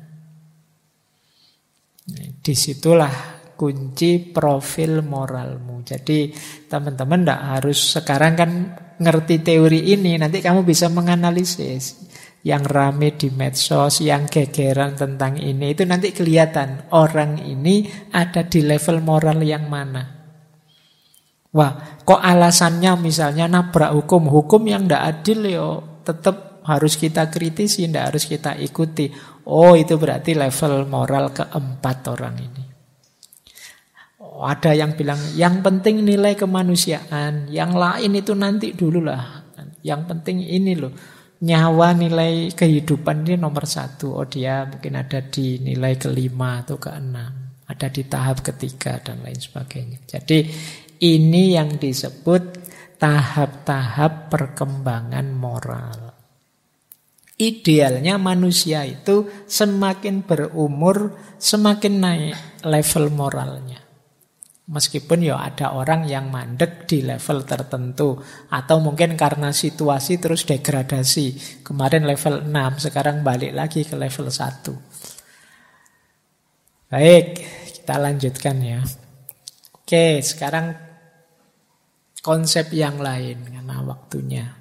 Disitulah kunci profil moralmu. Jadi teman-teman tidak harus sekarang kan ngerti teori ini, nanti kamu bisa menganalisis. Yang rame di medsos, yang gegeran tentang ini, itu nanti kelihatan orang ini ada di level moral yang mana. Wah, kok alasannya misalnya nabrak hukum. Hukum yang tidak adil tetap harus kita kritisi, tidak harus kita ikuti. Oh, itu berarti level moral keempat orang ini. Oh, ada yang bilang, yang penting nilai kemanusiaan, yang lain itu nanti dulu lah. Yang penting ini loh, nyawa, nilai kehidupan ini nomor satu. Oh, dia mungkin ada di nilai kelima atau keenam, ada di tahap ketiga dan lain sebagainya. Jadi ini yang disebut tahap-tahap perkembangan moral. Idealnya manusia itu semakin berumur semakin naik level moralnya. Meskipun ada orang yang mandek di level tertentu, atau mungkin karena situasi terus degradasi. Kemarin level 6, sekarang balik lagi ke level 1. Baik, kita lanjutkan ya. Oke, sekarang konsep yang lain karena waktunya.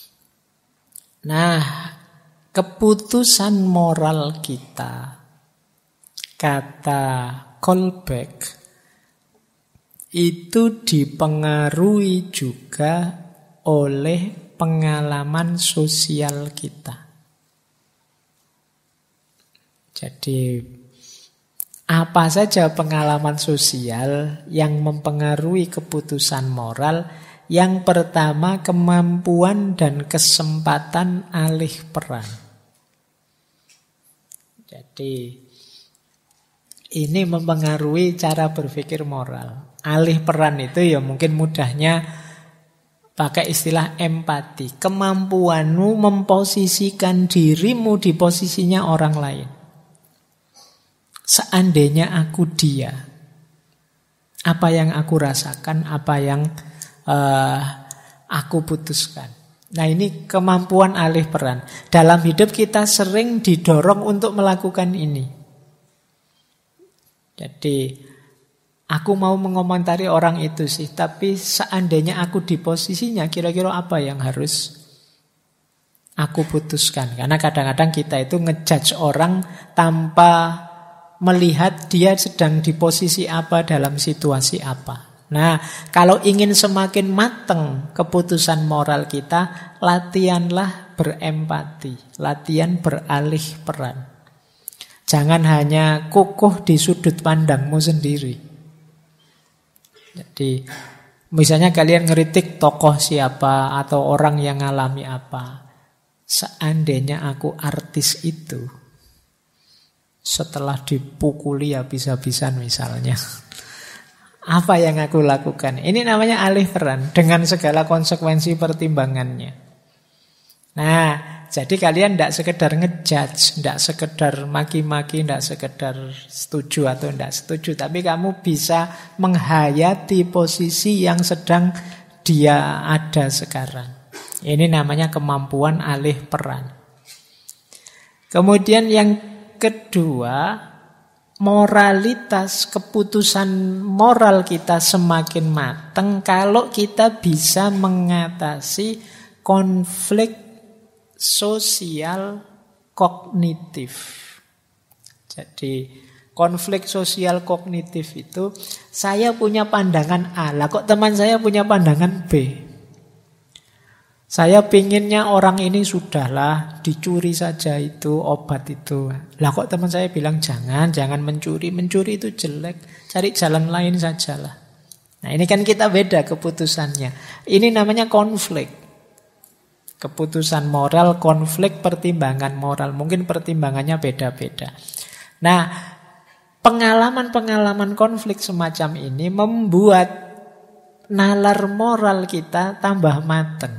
Nah, keputusan moral kita, kata Kolbeck, itu dipengaruhi juga oleh pengalaman sosial kita. Jadi apa saja pengalaman sosial yang mempengaruhi keputusan moral? Yang pertama, kemampuan dan kesempatan alih peran. Jadi ini mempengaruhi cara berpikir moral. Alih peran itu mungkin mudahnya pakai istilah empati. Kemampuanmu memposisikan dirimu di posisinya orang lain. Seandainya aku dia, apa yang aku rasakan, apa yang aku putuskan. Nah, ini kemampuan alih peran. Dalam hidup kita sering didorong untuk melakukan ini. Jadi aku mau mengomentari orang itu sih, tapi seandainya aku di posisinya, kira-kira apa yang harus aku putuskan? Karena kadang-kadang kita itu ngejudge orang tanpa melihat dia sedang di posisi apa, dalam situasi apa. Nah, kalau ingin semakin matang keputusan moral kita, latihanlah berempati, latihan beralih peran. Jangan hanya kukuh di sudut pandangmu sendiri. Jadi misalnya kalian ngeritik tokoh siapa atau orang yang ngalami apa. Seandainya aku artis itu, setelah dipukuli habis-habisan misalnya, apa yang aku lakukan? Ini namanya alih peran dengan segala konsekuensi pertimbangannya. Nah, jadi kalian tidak sekedar ngejudge, tidak sekedar maki-maki, tidak sekedar setuju atau tidak setuju, tapi kamu bisa menghayati posisi yang sedang dia ada sekarang. Ini namanya kemampuan alih peran. Kemudian yang kedua, moralitas, keputusan moral kita semakin matang kalau kita bisa mengatasi konflik sosial kognitif. Jadi konflik sosial kognitif itu, saya punya pandangan A, lah kok teman saya punya pandangan B. Saya pinginnya orang ini sudahlah dicuri saja itu obat itu. Lah kok teman saya bilang jangan mencuri itu jelek, cari jalan lain sajalah. Nah, ini kan kita beda keputusannya. Ini namanya konflik. Keputusan moral, konflik, pertimbangan moral. Mungkin pertimbangannya beda-beda. Nah, pengalaman-pengalaman konflik semacam ini membuat nalar moral kita tambah matang.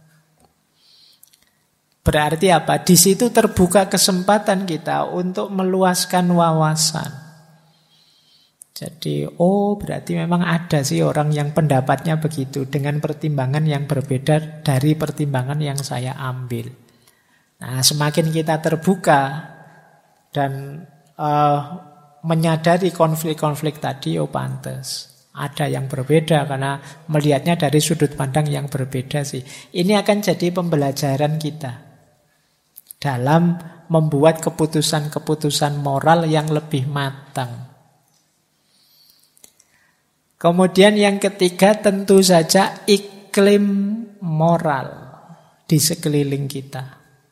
Berarti apa? Di situ terbuka kesempatan kita untuk meluaskan wawasan. Jadi, berarti memang ada sih orang yang pendapatnya begitu, dengan pertimbangan yang berbeda dari pertimbangan yang saya ambil. Nah, semakin kita terbuka dan menyadari konflik-konflik tadi, pantes. Ada yang berbeda karena melihatnya dari sudut pandang yang berbeda sih. Ini akan jadi pembelajaran kita dalam membuat keputusan-keputusan moral yang lebih matang. Kemudian yang ketiga tentu saja iklim moral di sekeliling kita.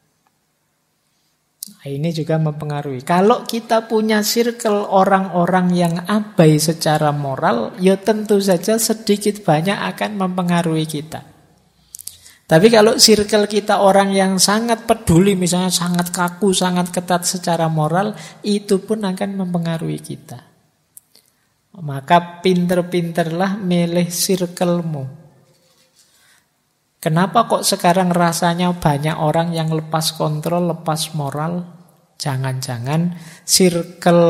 Nah, ini juga mempengaruhi. Kalau kita punya circle orang-orang yang abai secara moral, ya tentu saja sedikit banyak akan mempengaruhi kita. Tapi kalau circle kita orang yang sangat peduli, misalnya sangat kaku, sangat ketat secara moral, itu pun akan mempengaruhi kita. Maka pinter-pinterlah milih circlemu. Kenapa kok sekarang rasanya banyak orang yang lepas kontrol, lepas moral? Jangan-jangan circle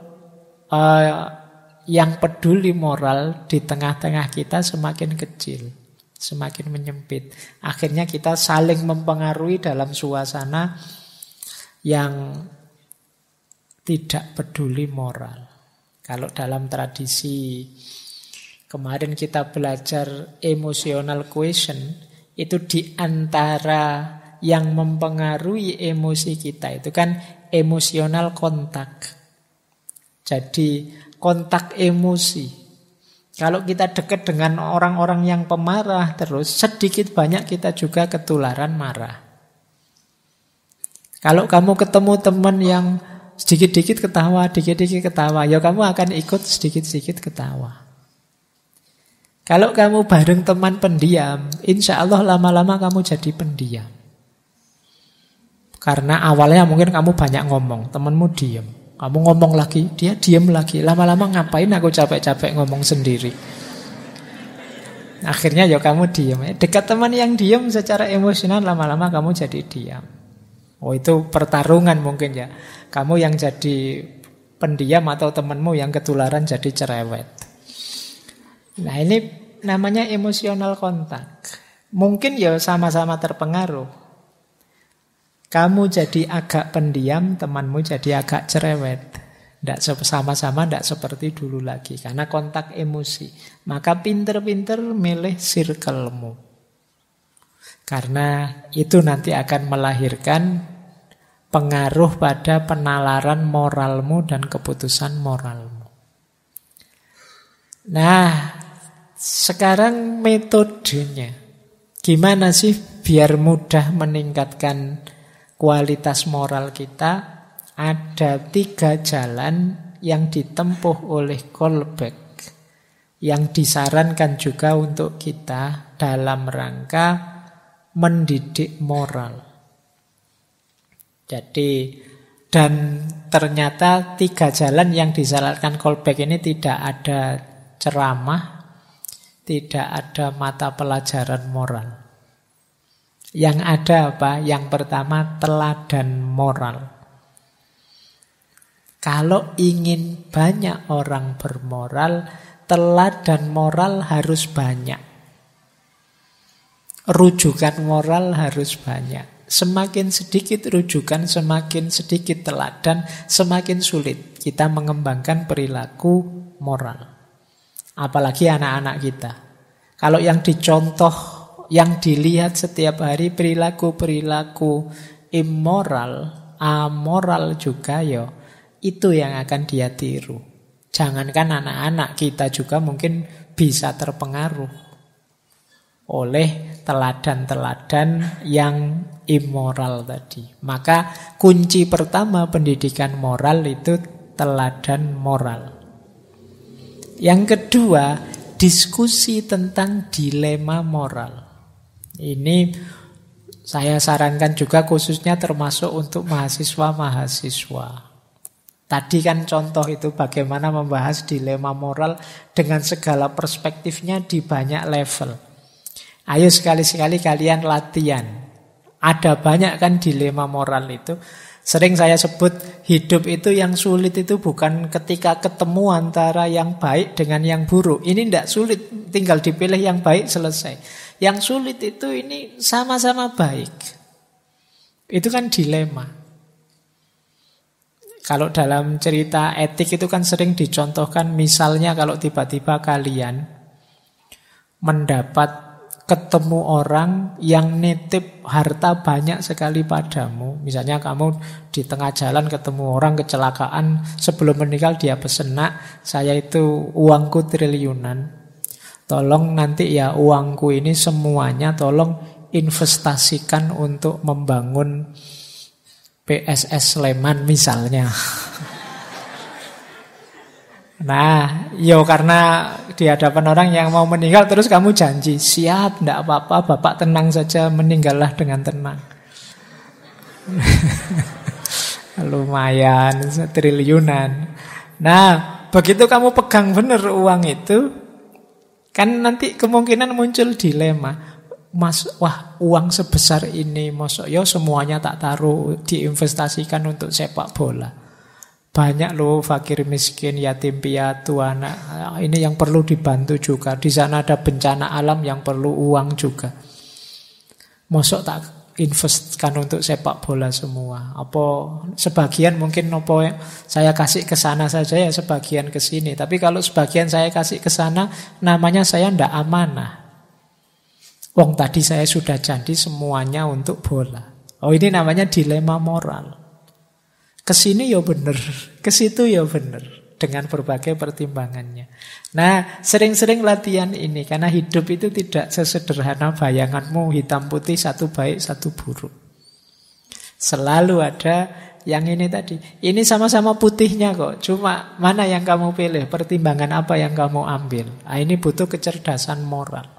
yang peduli moral di tengah-tengah kita semakin kecil, semakin menyempit. Akhirnya kita saling mempengaruhi dalam suasana yang tidak peduli moral. Kalau dalam tradisi kemarin kita belajar emotional quotient, itu di antara yang mempengaruhi emosi kita itu kan emosional kontak. Jadi kontak emosi. Kalau kita dekat dengan orang-orang yang pemarah terus, sedikit banyak kita juga ketularan marah. Kalau kamu ketemu teman yang sedikit-sedikit ketawa, dikit-dikit ketawa, ya kamu akan ikut sedikit-sedikit ketawa. Kalau kamu bareng teman pendiam, insya Allah lama-lama kamu jadi pendiam. Karena awalnya mungkin kamu banyak ngomong, temanmu diam. Kamu ngomong lagi, dia diam lagi. Lama-lama ngapain aku capek-capek ngomong sendiri. Akhirnya ya kamu diam. Dekat teman yang diam secara emosional, lama-lama kamu jadi diam. Oh, itu pertarungan mungkin ya. Kamu yang jadi pendiam atau temanmu yang ketularan jadi cerewet. Nah, ini namanya emosional kontak. Mungkin ya sama-sama terpengaruh. Kamu jadi agak pendiam, temanmu jadi agak cerewet. Sama-sama tidak seperti dulu lagi. Karena kontak emosi. Maka pinter-pinter milih circlemu. Karena itu nanti akan melahirkan pengaruh pada penalaran moralmu dan keputusan moralmu. Nah, sekarang metodenya. Gimana sih biar mudah meningkatkan kualitas moral kita? Ada 3 jalan yang ditempuh oleh Kolbeck, yang disarankan juga untuk kita dalam rangka mendidik moral. Jadi, dan ternyata 3 jalan yang disarankan Kolbeck ini tidak ada ceramah, tidak ada mata pelajaran moral. Yang ada apa? Yang pertama, teladan moral. Kalau ingin banyak orang bermoral, teladan moral harus banyak. Rujukan moral harus banyak. Semakin sedikit rujukan, semakin sedikit teladan, semakin sulit kita mengembangkan perilaku moral. Apalagi anak-anak kita. Kalau yang dicontoh, yang dilihat setiap hari perilaku-perilaku immoral, amoral juga ya, itu yang akan dia tiru. Jangankan anak-anak, kita juga mungkin bisa terpengaruh oleh teladan-teladan yang immoral tadi. Maka kunci pertama pendidikan moral itu teladan moral. Yang kedua, diskusi tentang dilema moral. Ini saya sarankan juga khususnya termasuk untuk mahasiswa-mahasiswa. Tadi kan contoh itu bagaimana membahas dilema moral dengan segala perspektifnya di banyak level. Ayo sekali-sekali kalian latihan. Ada banyak kan dilema moral itu. Sering saya sebut hidup itu yang sulit itu bukan ketika ketemu antara yang baik dengan yang buruk. Ini tidak sulit, tinggal dipilih yang baik selesai. Yang sulit itu ini sama-sama baik. Itu kan dilema. Kalau dalam cerita etik itu kan sering dicontohkan, misalnya kalau tiba-tiba kalian mendapat ketemu orang yang nitip harta banyak sekali padamu. Misalnya kamu di tengah jalan ketemu orang kecelakaan, sebelum meninggal dia pesen, "Nak, saya itu uangku triliunan. Tolong nanti ya uangku ini semuanya tolong investasikan untuk membangun PSS Sleman," misalnya. Nah, karena di hadapan orang yang mau meninggal terus kamu janji, "Siap, enggak apa-apa, Bapak tenang saja, meninggallah dengan tenang." Lumayan, triliunan. Nah, begitu kamu pegang benar uang itu, kan nanti kemungkinan muncul dilema. Mas, wah, uang sebesar ini, masa semuanya tak taruh diinvestasikan untuk sepak bola. Banyak loh fakir miskin, yatim piatu, anak. Ini yang perlu dibantu juga. Di sana ada bencana alam yang perlu uang juga. Mosok tak investkan untuk sepak bola semua. Apa sebagian mungkin saya kasih ke sana saja ya, sebagian ke sini. Tapi kalau sebagian saya kasih ke sana, namanya saya ndak amanah. Wong tadi saya sudah janji semuanya untuk bola. Ini namanya dilema moral. Kesini ya bener, kesitu ya bener, dengan berbagai pertimbangannya. Nah, sering-sering latihan ini, karena hidup itu tidak sesederhana bayanganmu, hitam putih, satu baik, satu buruk. Selalu ada yang ini tadi. Ini sama-sama putihnya kok, cuma mana yang kamu pilih, pertimbangan apa yang kamu ambil. Ini butuh kecerdasan moral.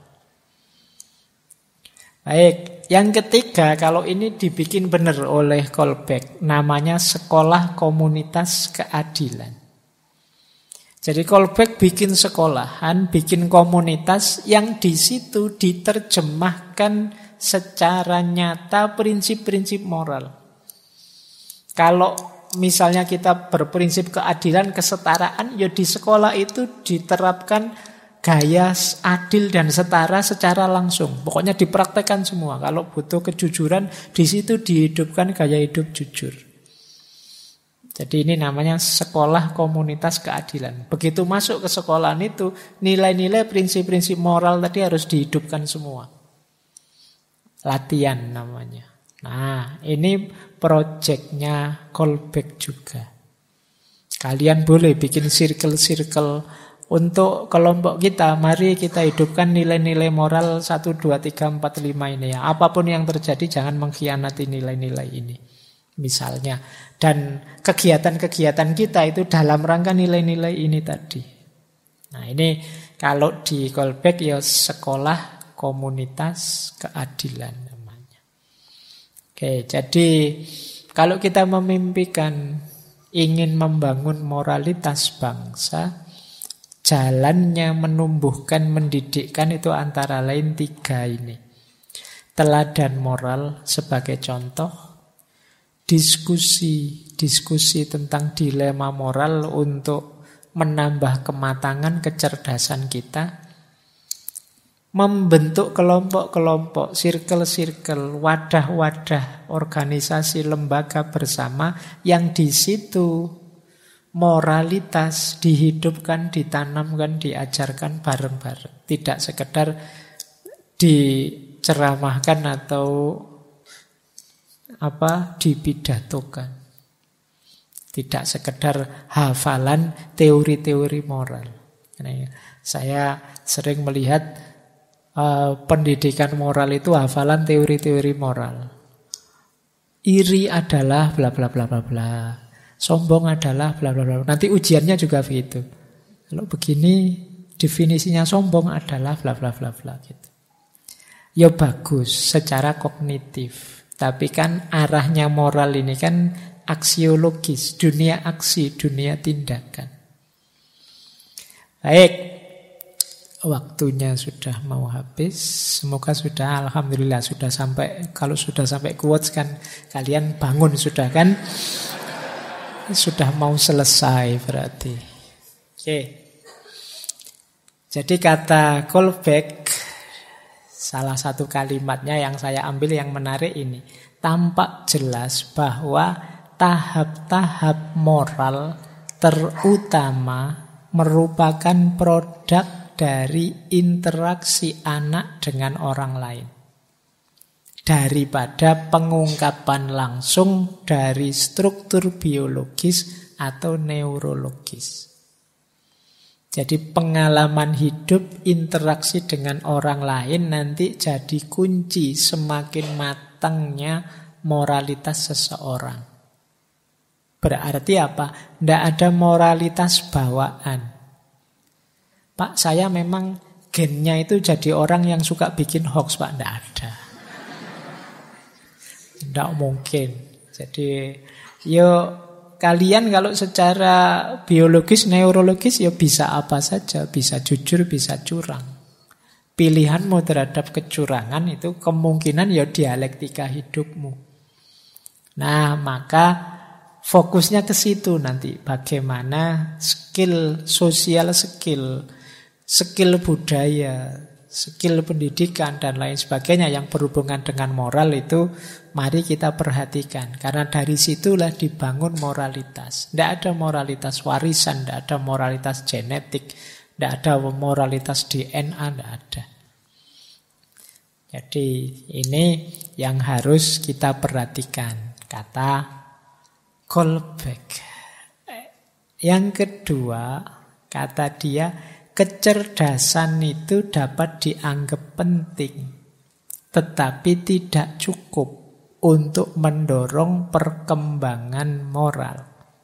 Baik, yang ketiga, kalau ini dibikin benar oleh Kolbeck, namanya sekolah komunitas keadilan. Jadi Kolbeck bikin sekolahan, bikin komunitas yang di situ diterjemahkan secara nyata prinsip-prinsip moral. Kalau misalnya kita berprinsip keadilan, kesetaraan, ya di sekolah itu diterapkan gaya adil dan setara secara langsung. Pokoknya dipraktekkan semua. Kalau butuh kejujuran, di situ dihidupkan gaya hidup jujur. Jadi ini namanya sekolah komunitas keadilan. Begitu masuk ke sekolahan itu, nilai-nilai prinsip-prinsip moral tadi harus dihidupkan semua. Latihan namanya. Nah, ini proyeknya Kolbeck juga. Kalian boleh bikin circle-circle untuk kelompok kita. Mari kita hidupkan nilai-nilai moral 1, 2, 3, 4, 5 ini ya. Apapun yang terjadi jangan mengkhianati nilai-nilai ini, misalnya. Dan kegiatan-kegiatan kita itu dalam rangka nilai-nilai ini tadi. Nah, ini kalau di Kolbeck ya sekolah komunitas keadilan namanya. Oke, jadi kalau kita memimpikan ingin membangun moralitas bangsa, jalannya menumbuhkan, mendidikkan itu antara lain 3 ini. Teladan moral sebagai contoh, diskusi tentang dilema moral untuk menambah kematangan kecerdasan kita, membentuk kelompok-kelompok, circle-circle, wadah-wadah, organisasi, lembaga bersama yang di situ moralitas dihidupkan, ditanamkan, diajarkan bareng-bareng. Tidak sekedar diceramahkan atau dipidatokan. Tidak sekedar hafalan teori-teori moral. Saya sering melihat pendidikan moral itu hafalan teori-teori moral. Iri adalah bla bla bla bla bla. Sombong adalah bla bla bla. Nanti ujiannya juga begitu. Kalau begini definisinya sombong adalah bla bla bla bla gitu. Ya bagus secara kognitif. Tapi kan arahnya moral ini kan aksiologis, dunia aksi, dunia tindakan. Baik. Waktunya sudah mau habis. Semoga sudah, alhamdulillah sudah sampai. Kalau sudah sampai quotes kan kalian bangun sudah kan? Sudah mau selesai berarti. Oke. Jadi kata Kolbeck, salah satu kalimatnya yang saya ambil yang menarik ini. Tampak jelas bahwa tahap-tahap moral terutama merupakan produk dari interaksi anak dengan orang lain. Daripada pengungkapan langsung dari struktur biologis atau neurologis. Jadi pengalaman hidup, interaksi dengan orang lain nanti jadi kunci semakin matangnya moralitas seseorang. Berarti apa? Tidak ada moralitas bawaan. Pak, saya memang gennya itu jadi orang yang suka bikin hoax, Pak. Tidak ada. Tidak mungkin. Jadi, kalian kalau secara biologis, neurologis, bisa apa saja. Bisa jujur, bisa curang. Pilihanmu terhadap kecurangan itu kemungkinan dialektika hidupmu. Nah, maka fokusnya ke situ nanti. Bagaimana skill, sosial skill budaya, skill pendidikan, dan lain sebagainya yang berhubungan dengan moral itu mari kita perhatikan. Karena dari situlah dibangun moralitas. Tidak ada moralitas warisan, tidak ada moralitas genetik, tidak ada moralitas DNA, tidak ada. Jadi ini yang harus kita perhatikan. Kata Kolbeck. Yang kedua, kata dia, kecerdasan itu dapat dianggap penting, tetapi tidak cukup untuk mendorong perkembangan moral.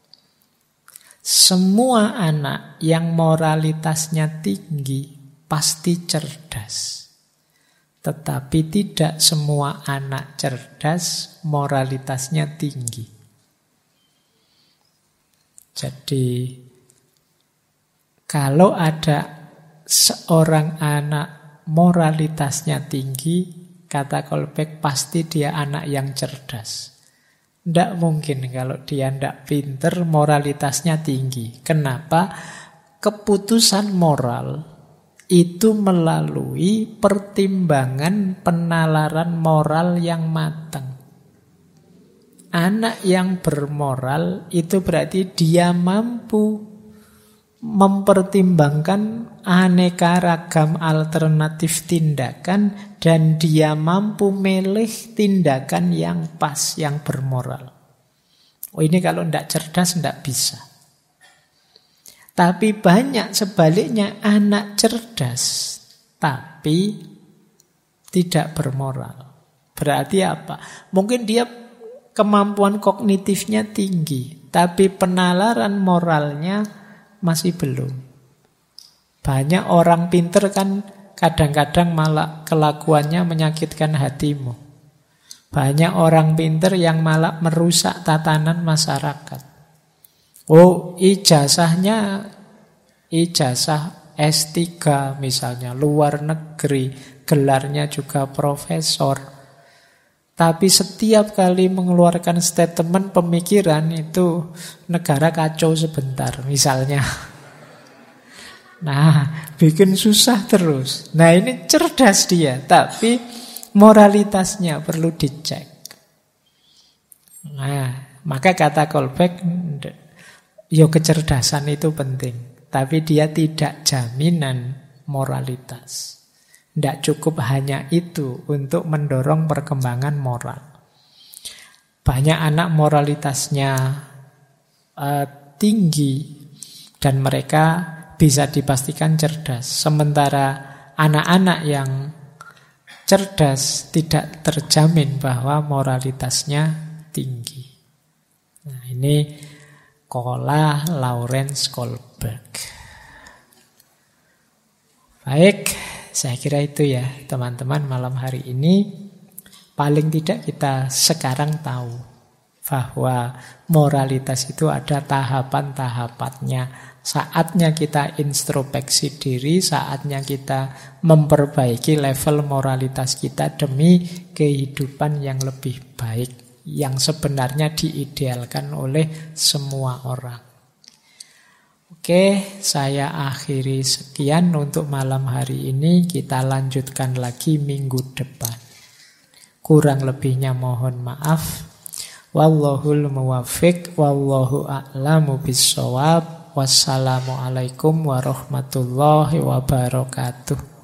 Semua anak yang moralitasnya tinggi pasti cerdas. Tetapi tidak semua anak cerdas moralitasnya tinggi. Jadi, kalau ada seorang anak moralitasnya tinggi, kata Kolbeck, pasti dia anak yang cerdas. Tidak mungkin kalau dia tidak pinter, moralitasnya tinggi. Kenapa? Keputusan moral itu melalui pertimbangan penalaran moral yang matang. Anak yang bermoral itu berarti dia mampu mempertimbangkan aneka ragam alternatif tindakan dan dia mampu milih tindakan yang pas, yang bermoral. Ini kalau tidak cerdas tidak bisa. Tapi banyak sebaliknya anak cerdas tapi tidak bermoral. Berarti apa? Mungkin dia kemampuan kognitifnya tinggi, tapi penalaran moralnya masih belum. Banyak orang pinter kan kadang-kadang malah kelakuannya menyakitkan hatimu. Banyak orang pinter yang malah merusak tatanan masyarakat. Ijazah S3 misalnya, luar negeri, gelarnya juga profesor. Tapi setiap kali mengeluarkan statement pemikiran itu negara kacau sebentar misalnya. Nah, bikin susah terus. Nah, ini cerdas dia, tapi moralitasnya perlu dicek. Nah, maka kata Kolbeck, kecerdasan itu penting, tapi dia tidak jaminan moralitas. Tidak cukup hanya itu untuk mendorong perkembangan moral. Banyak anak moralitasnya tinggi dan mereka bisa dipastikan cerdas. Sementara anak-anak yang cerdas tidak terjamin bahwa moralitasnya tinggi. Nah, ini Kola Lawrence Kohlberg. Baik, saya kira itu ya teman-teman malam hari ini. Paling tidak kita sekarang tahu bahwa moralitas itu ada tahapan-tahapannya. Saatnya kita introspeksi diri, saatnya kita memperbaiki level moralitas kita demi kehidupan yang lebih baik, yang sebenarnya diidealkan oleh semua orang. Oke, saya akhiri sekian untuk malam hari ini. Kita lanjutkan lagi minggu depan. Kurang lebihnya mohon maaf. Wallahul muwaffiq, wallahu a'lamu bissawab. Wassalamualaikum warahmatullahi wabarakatuh.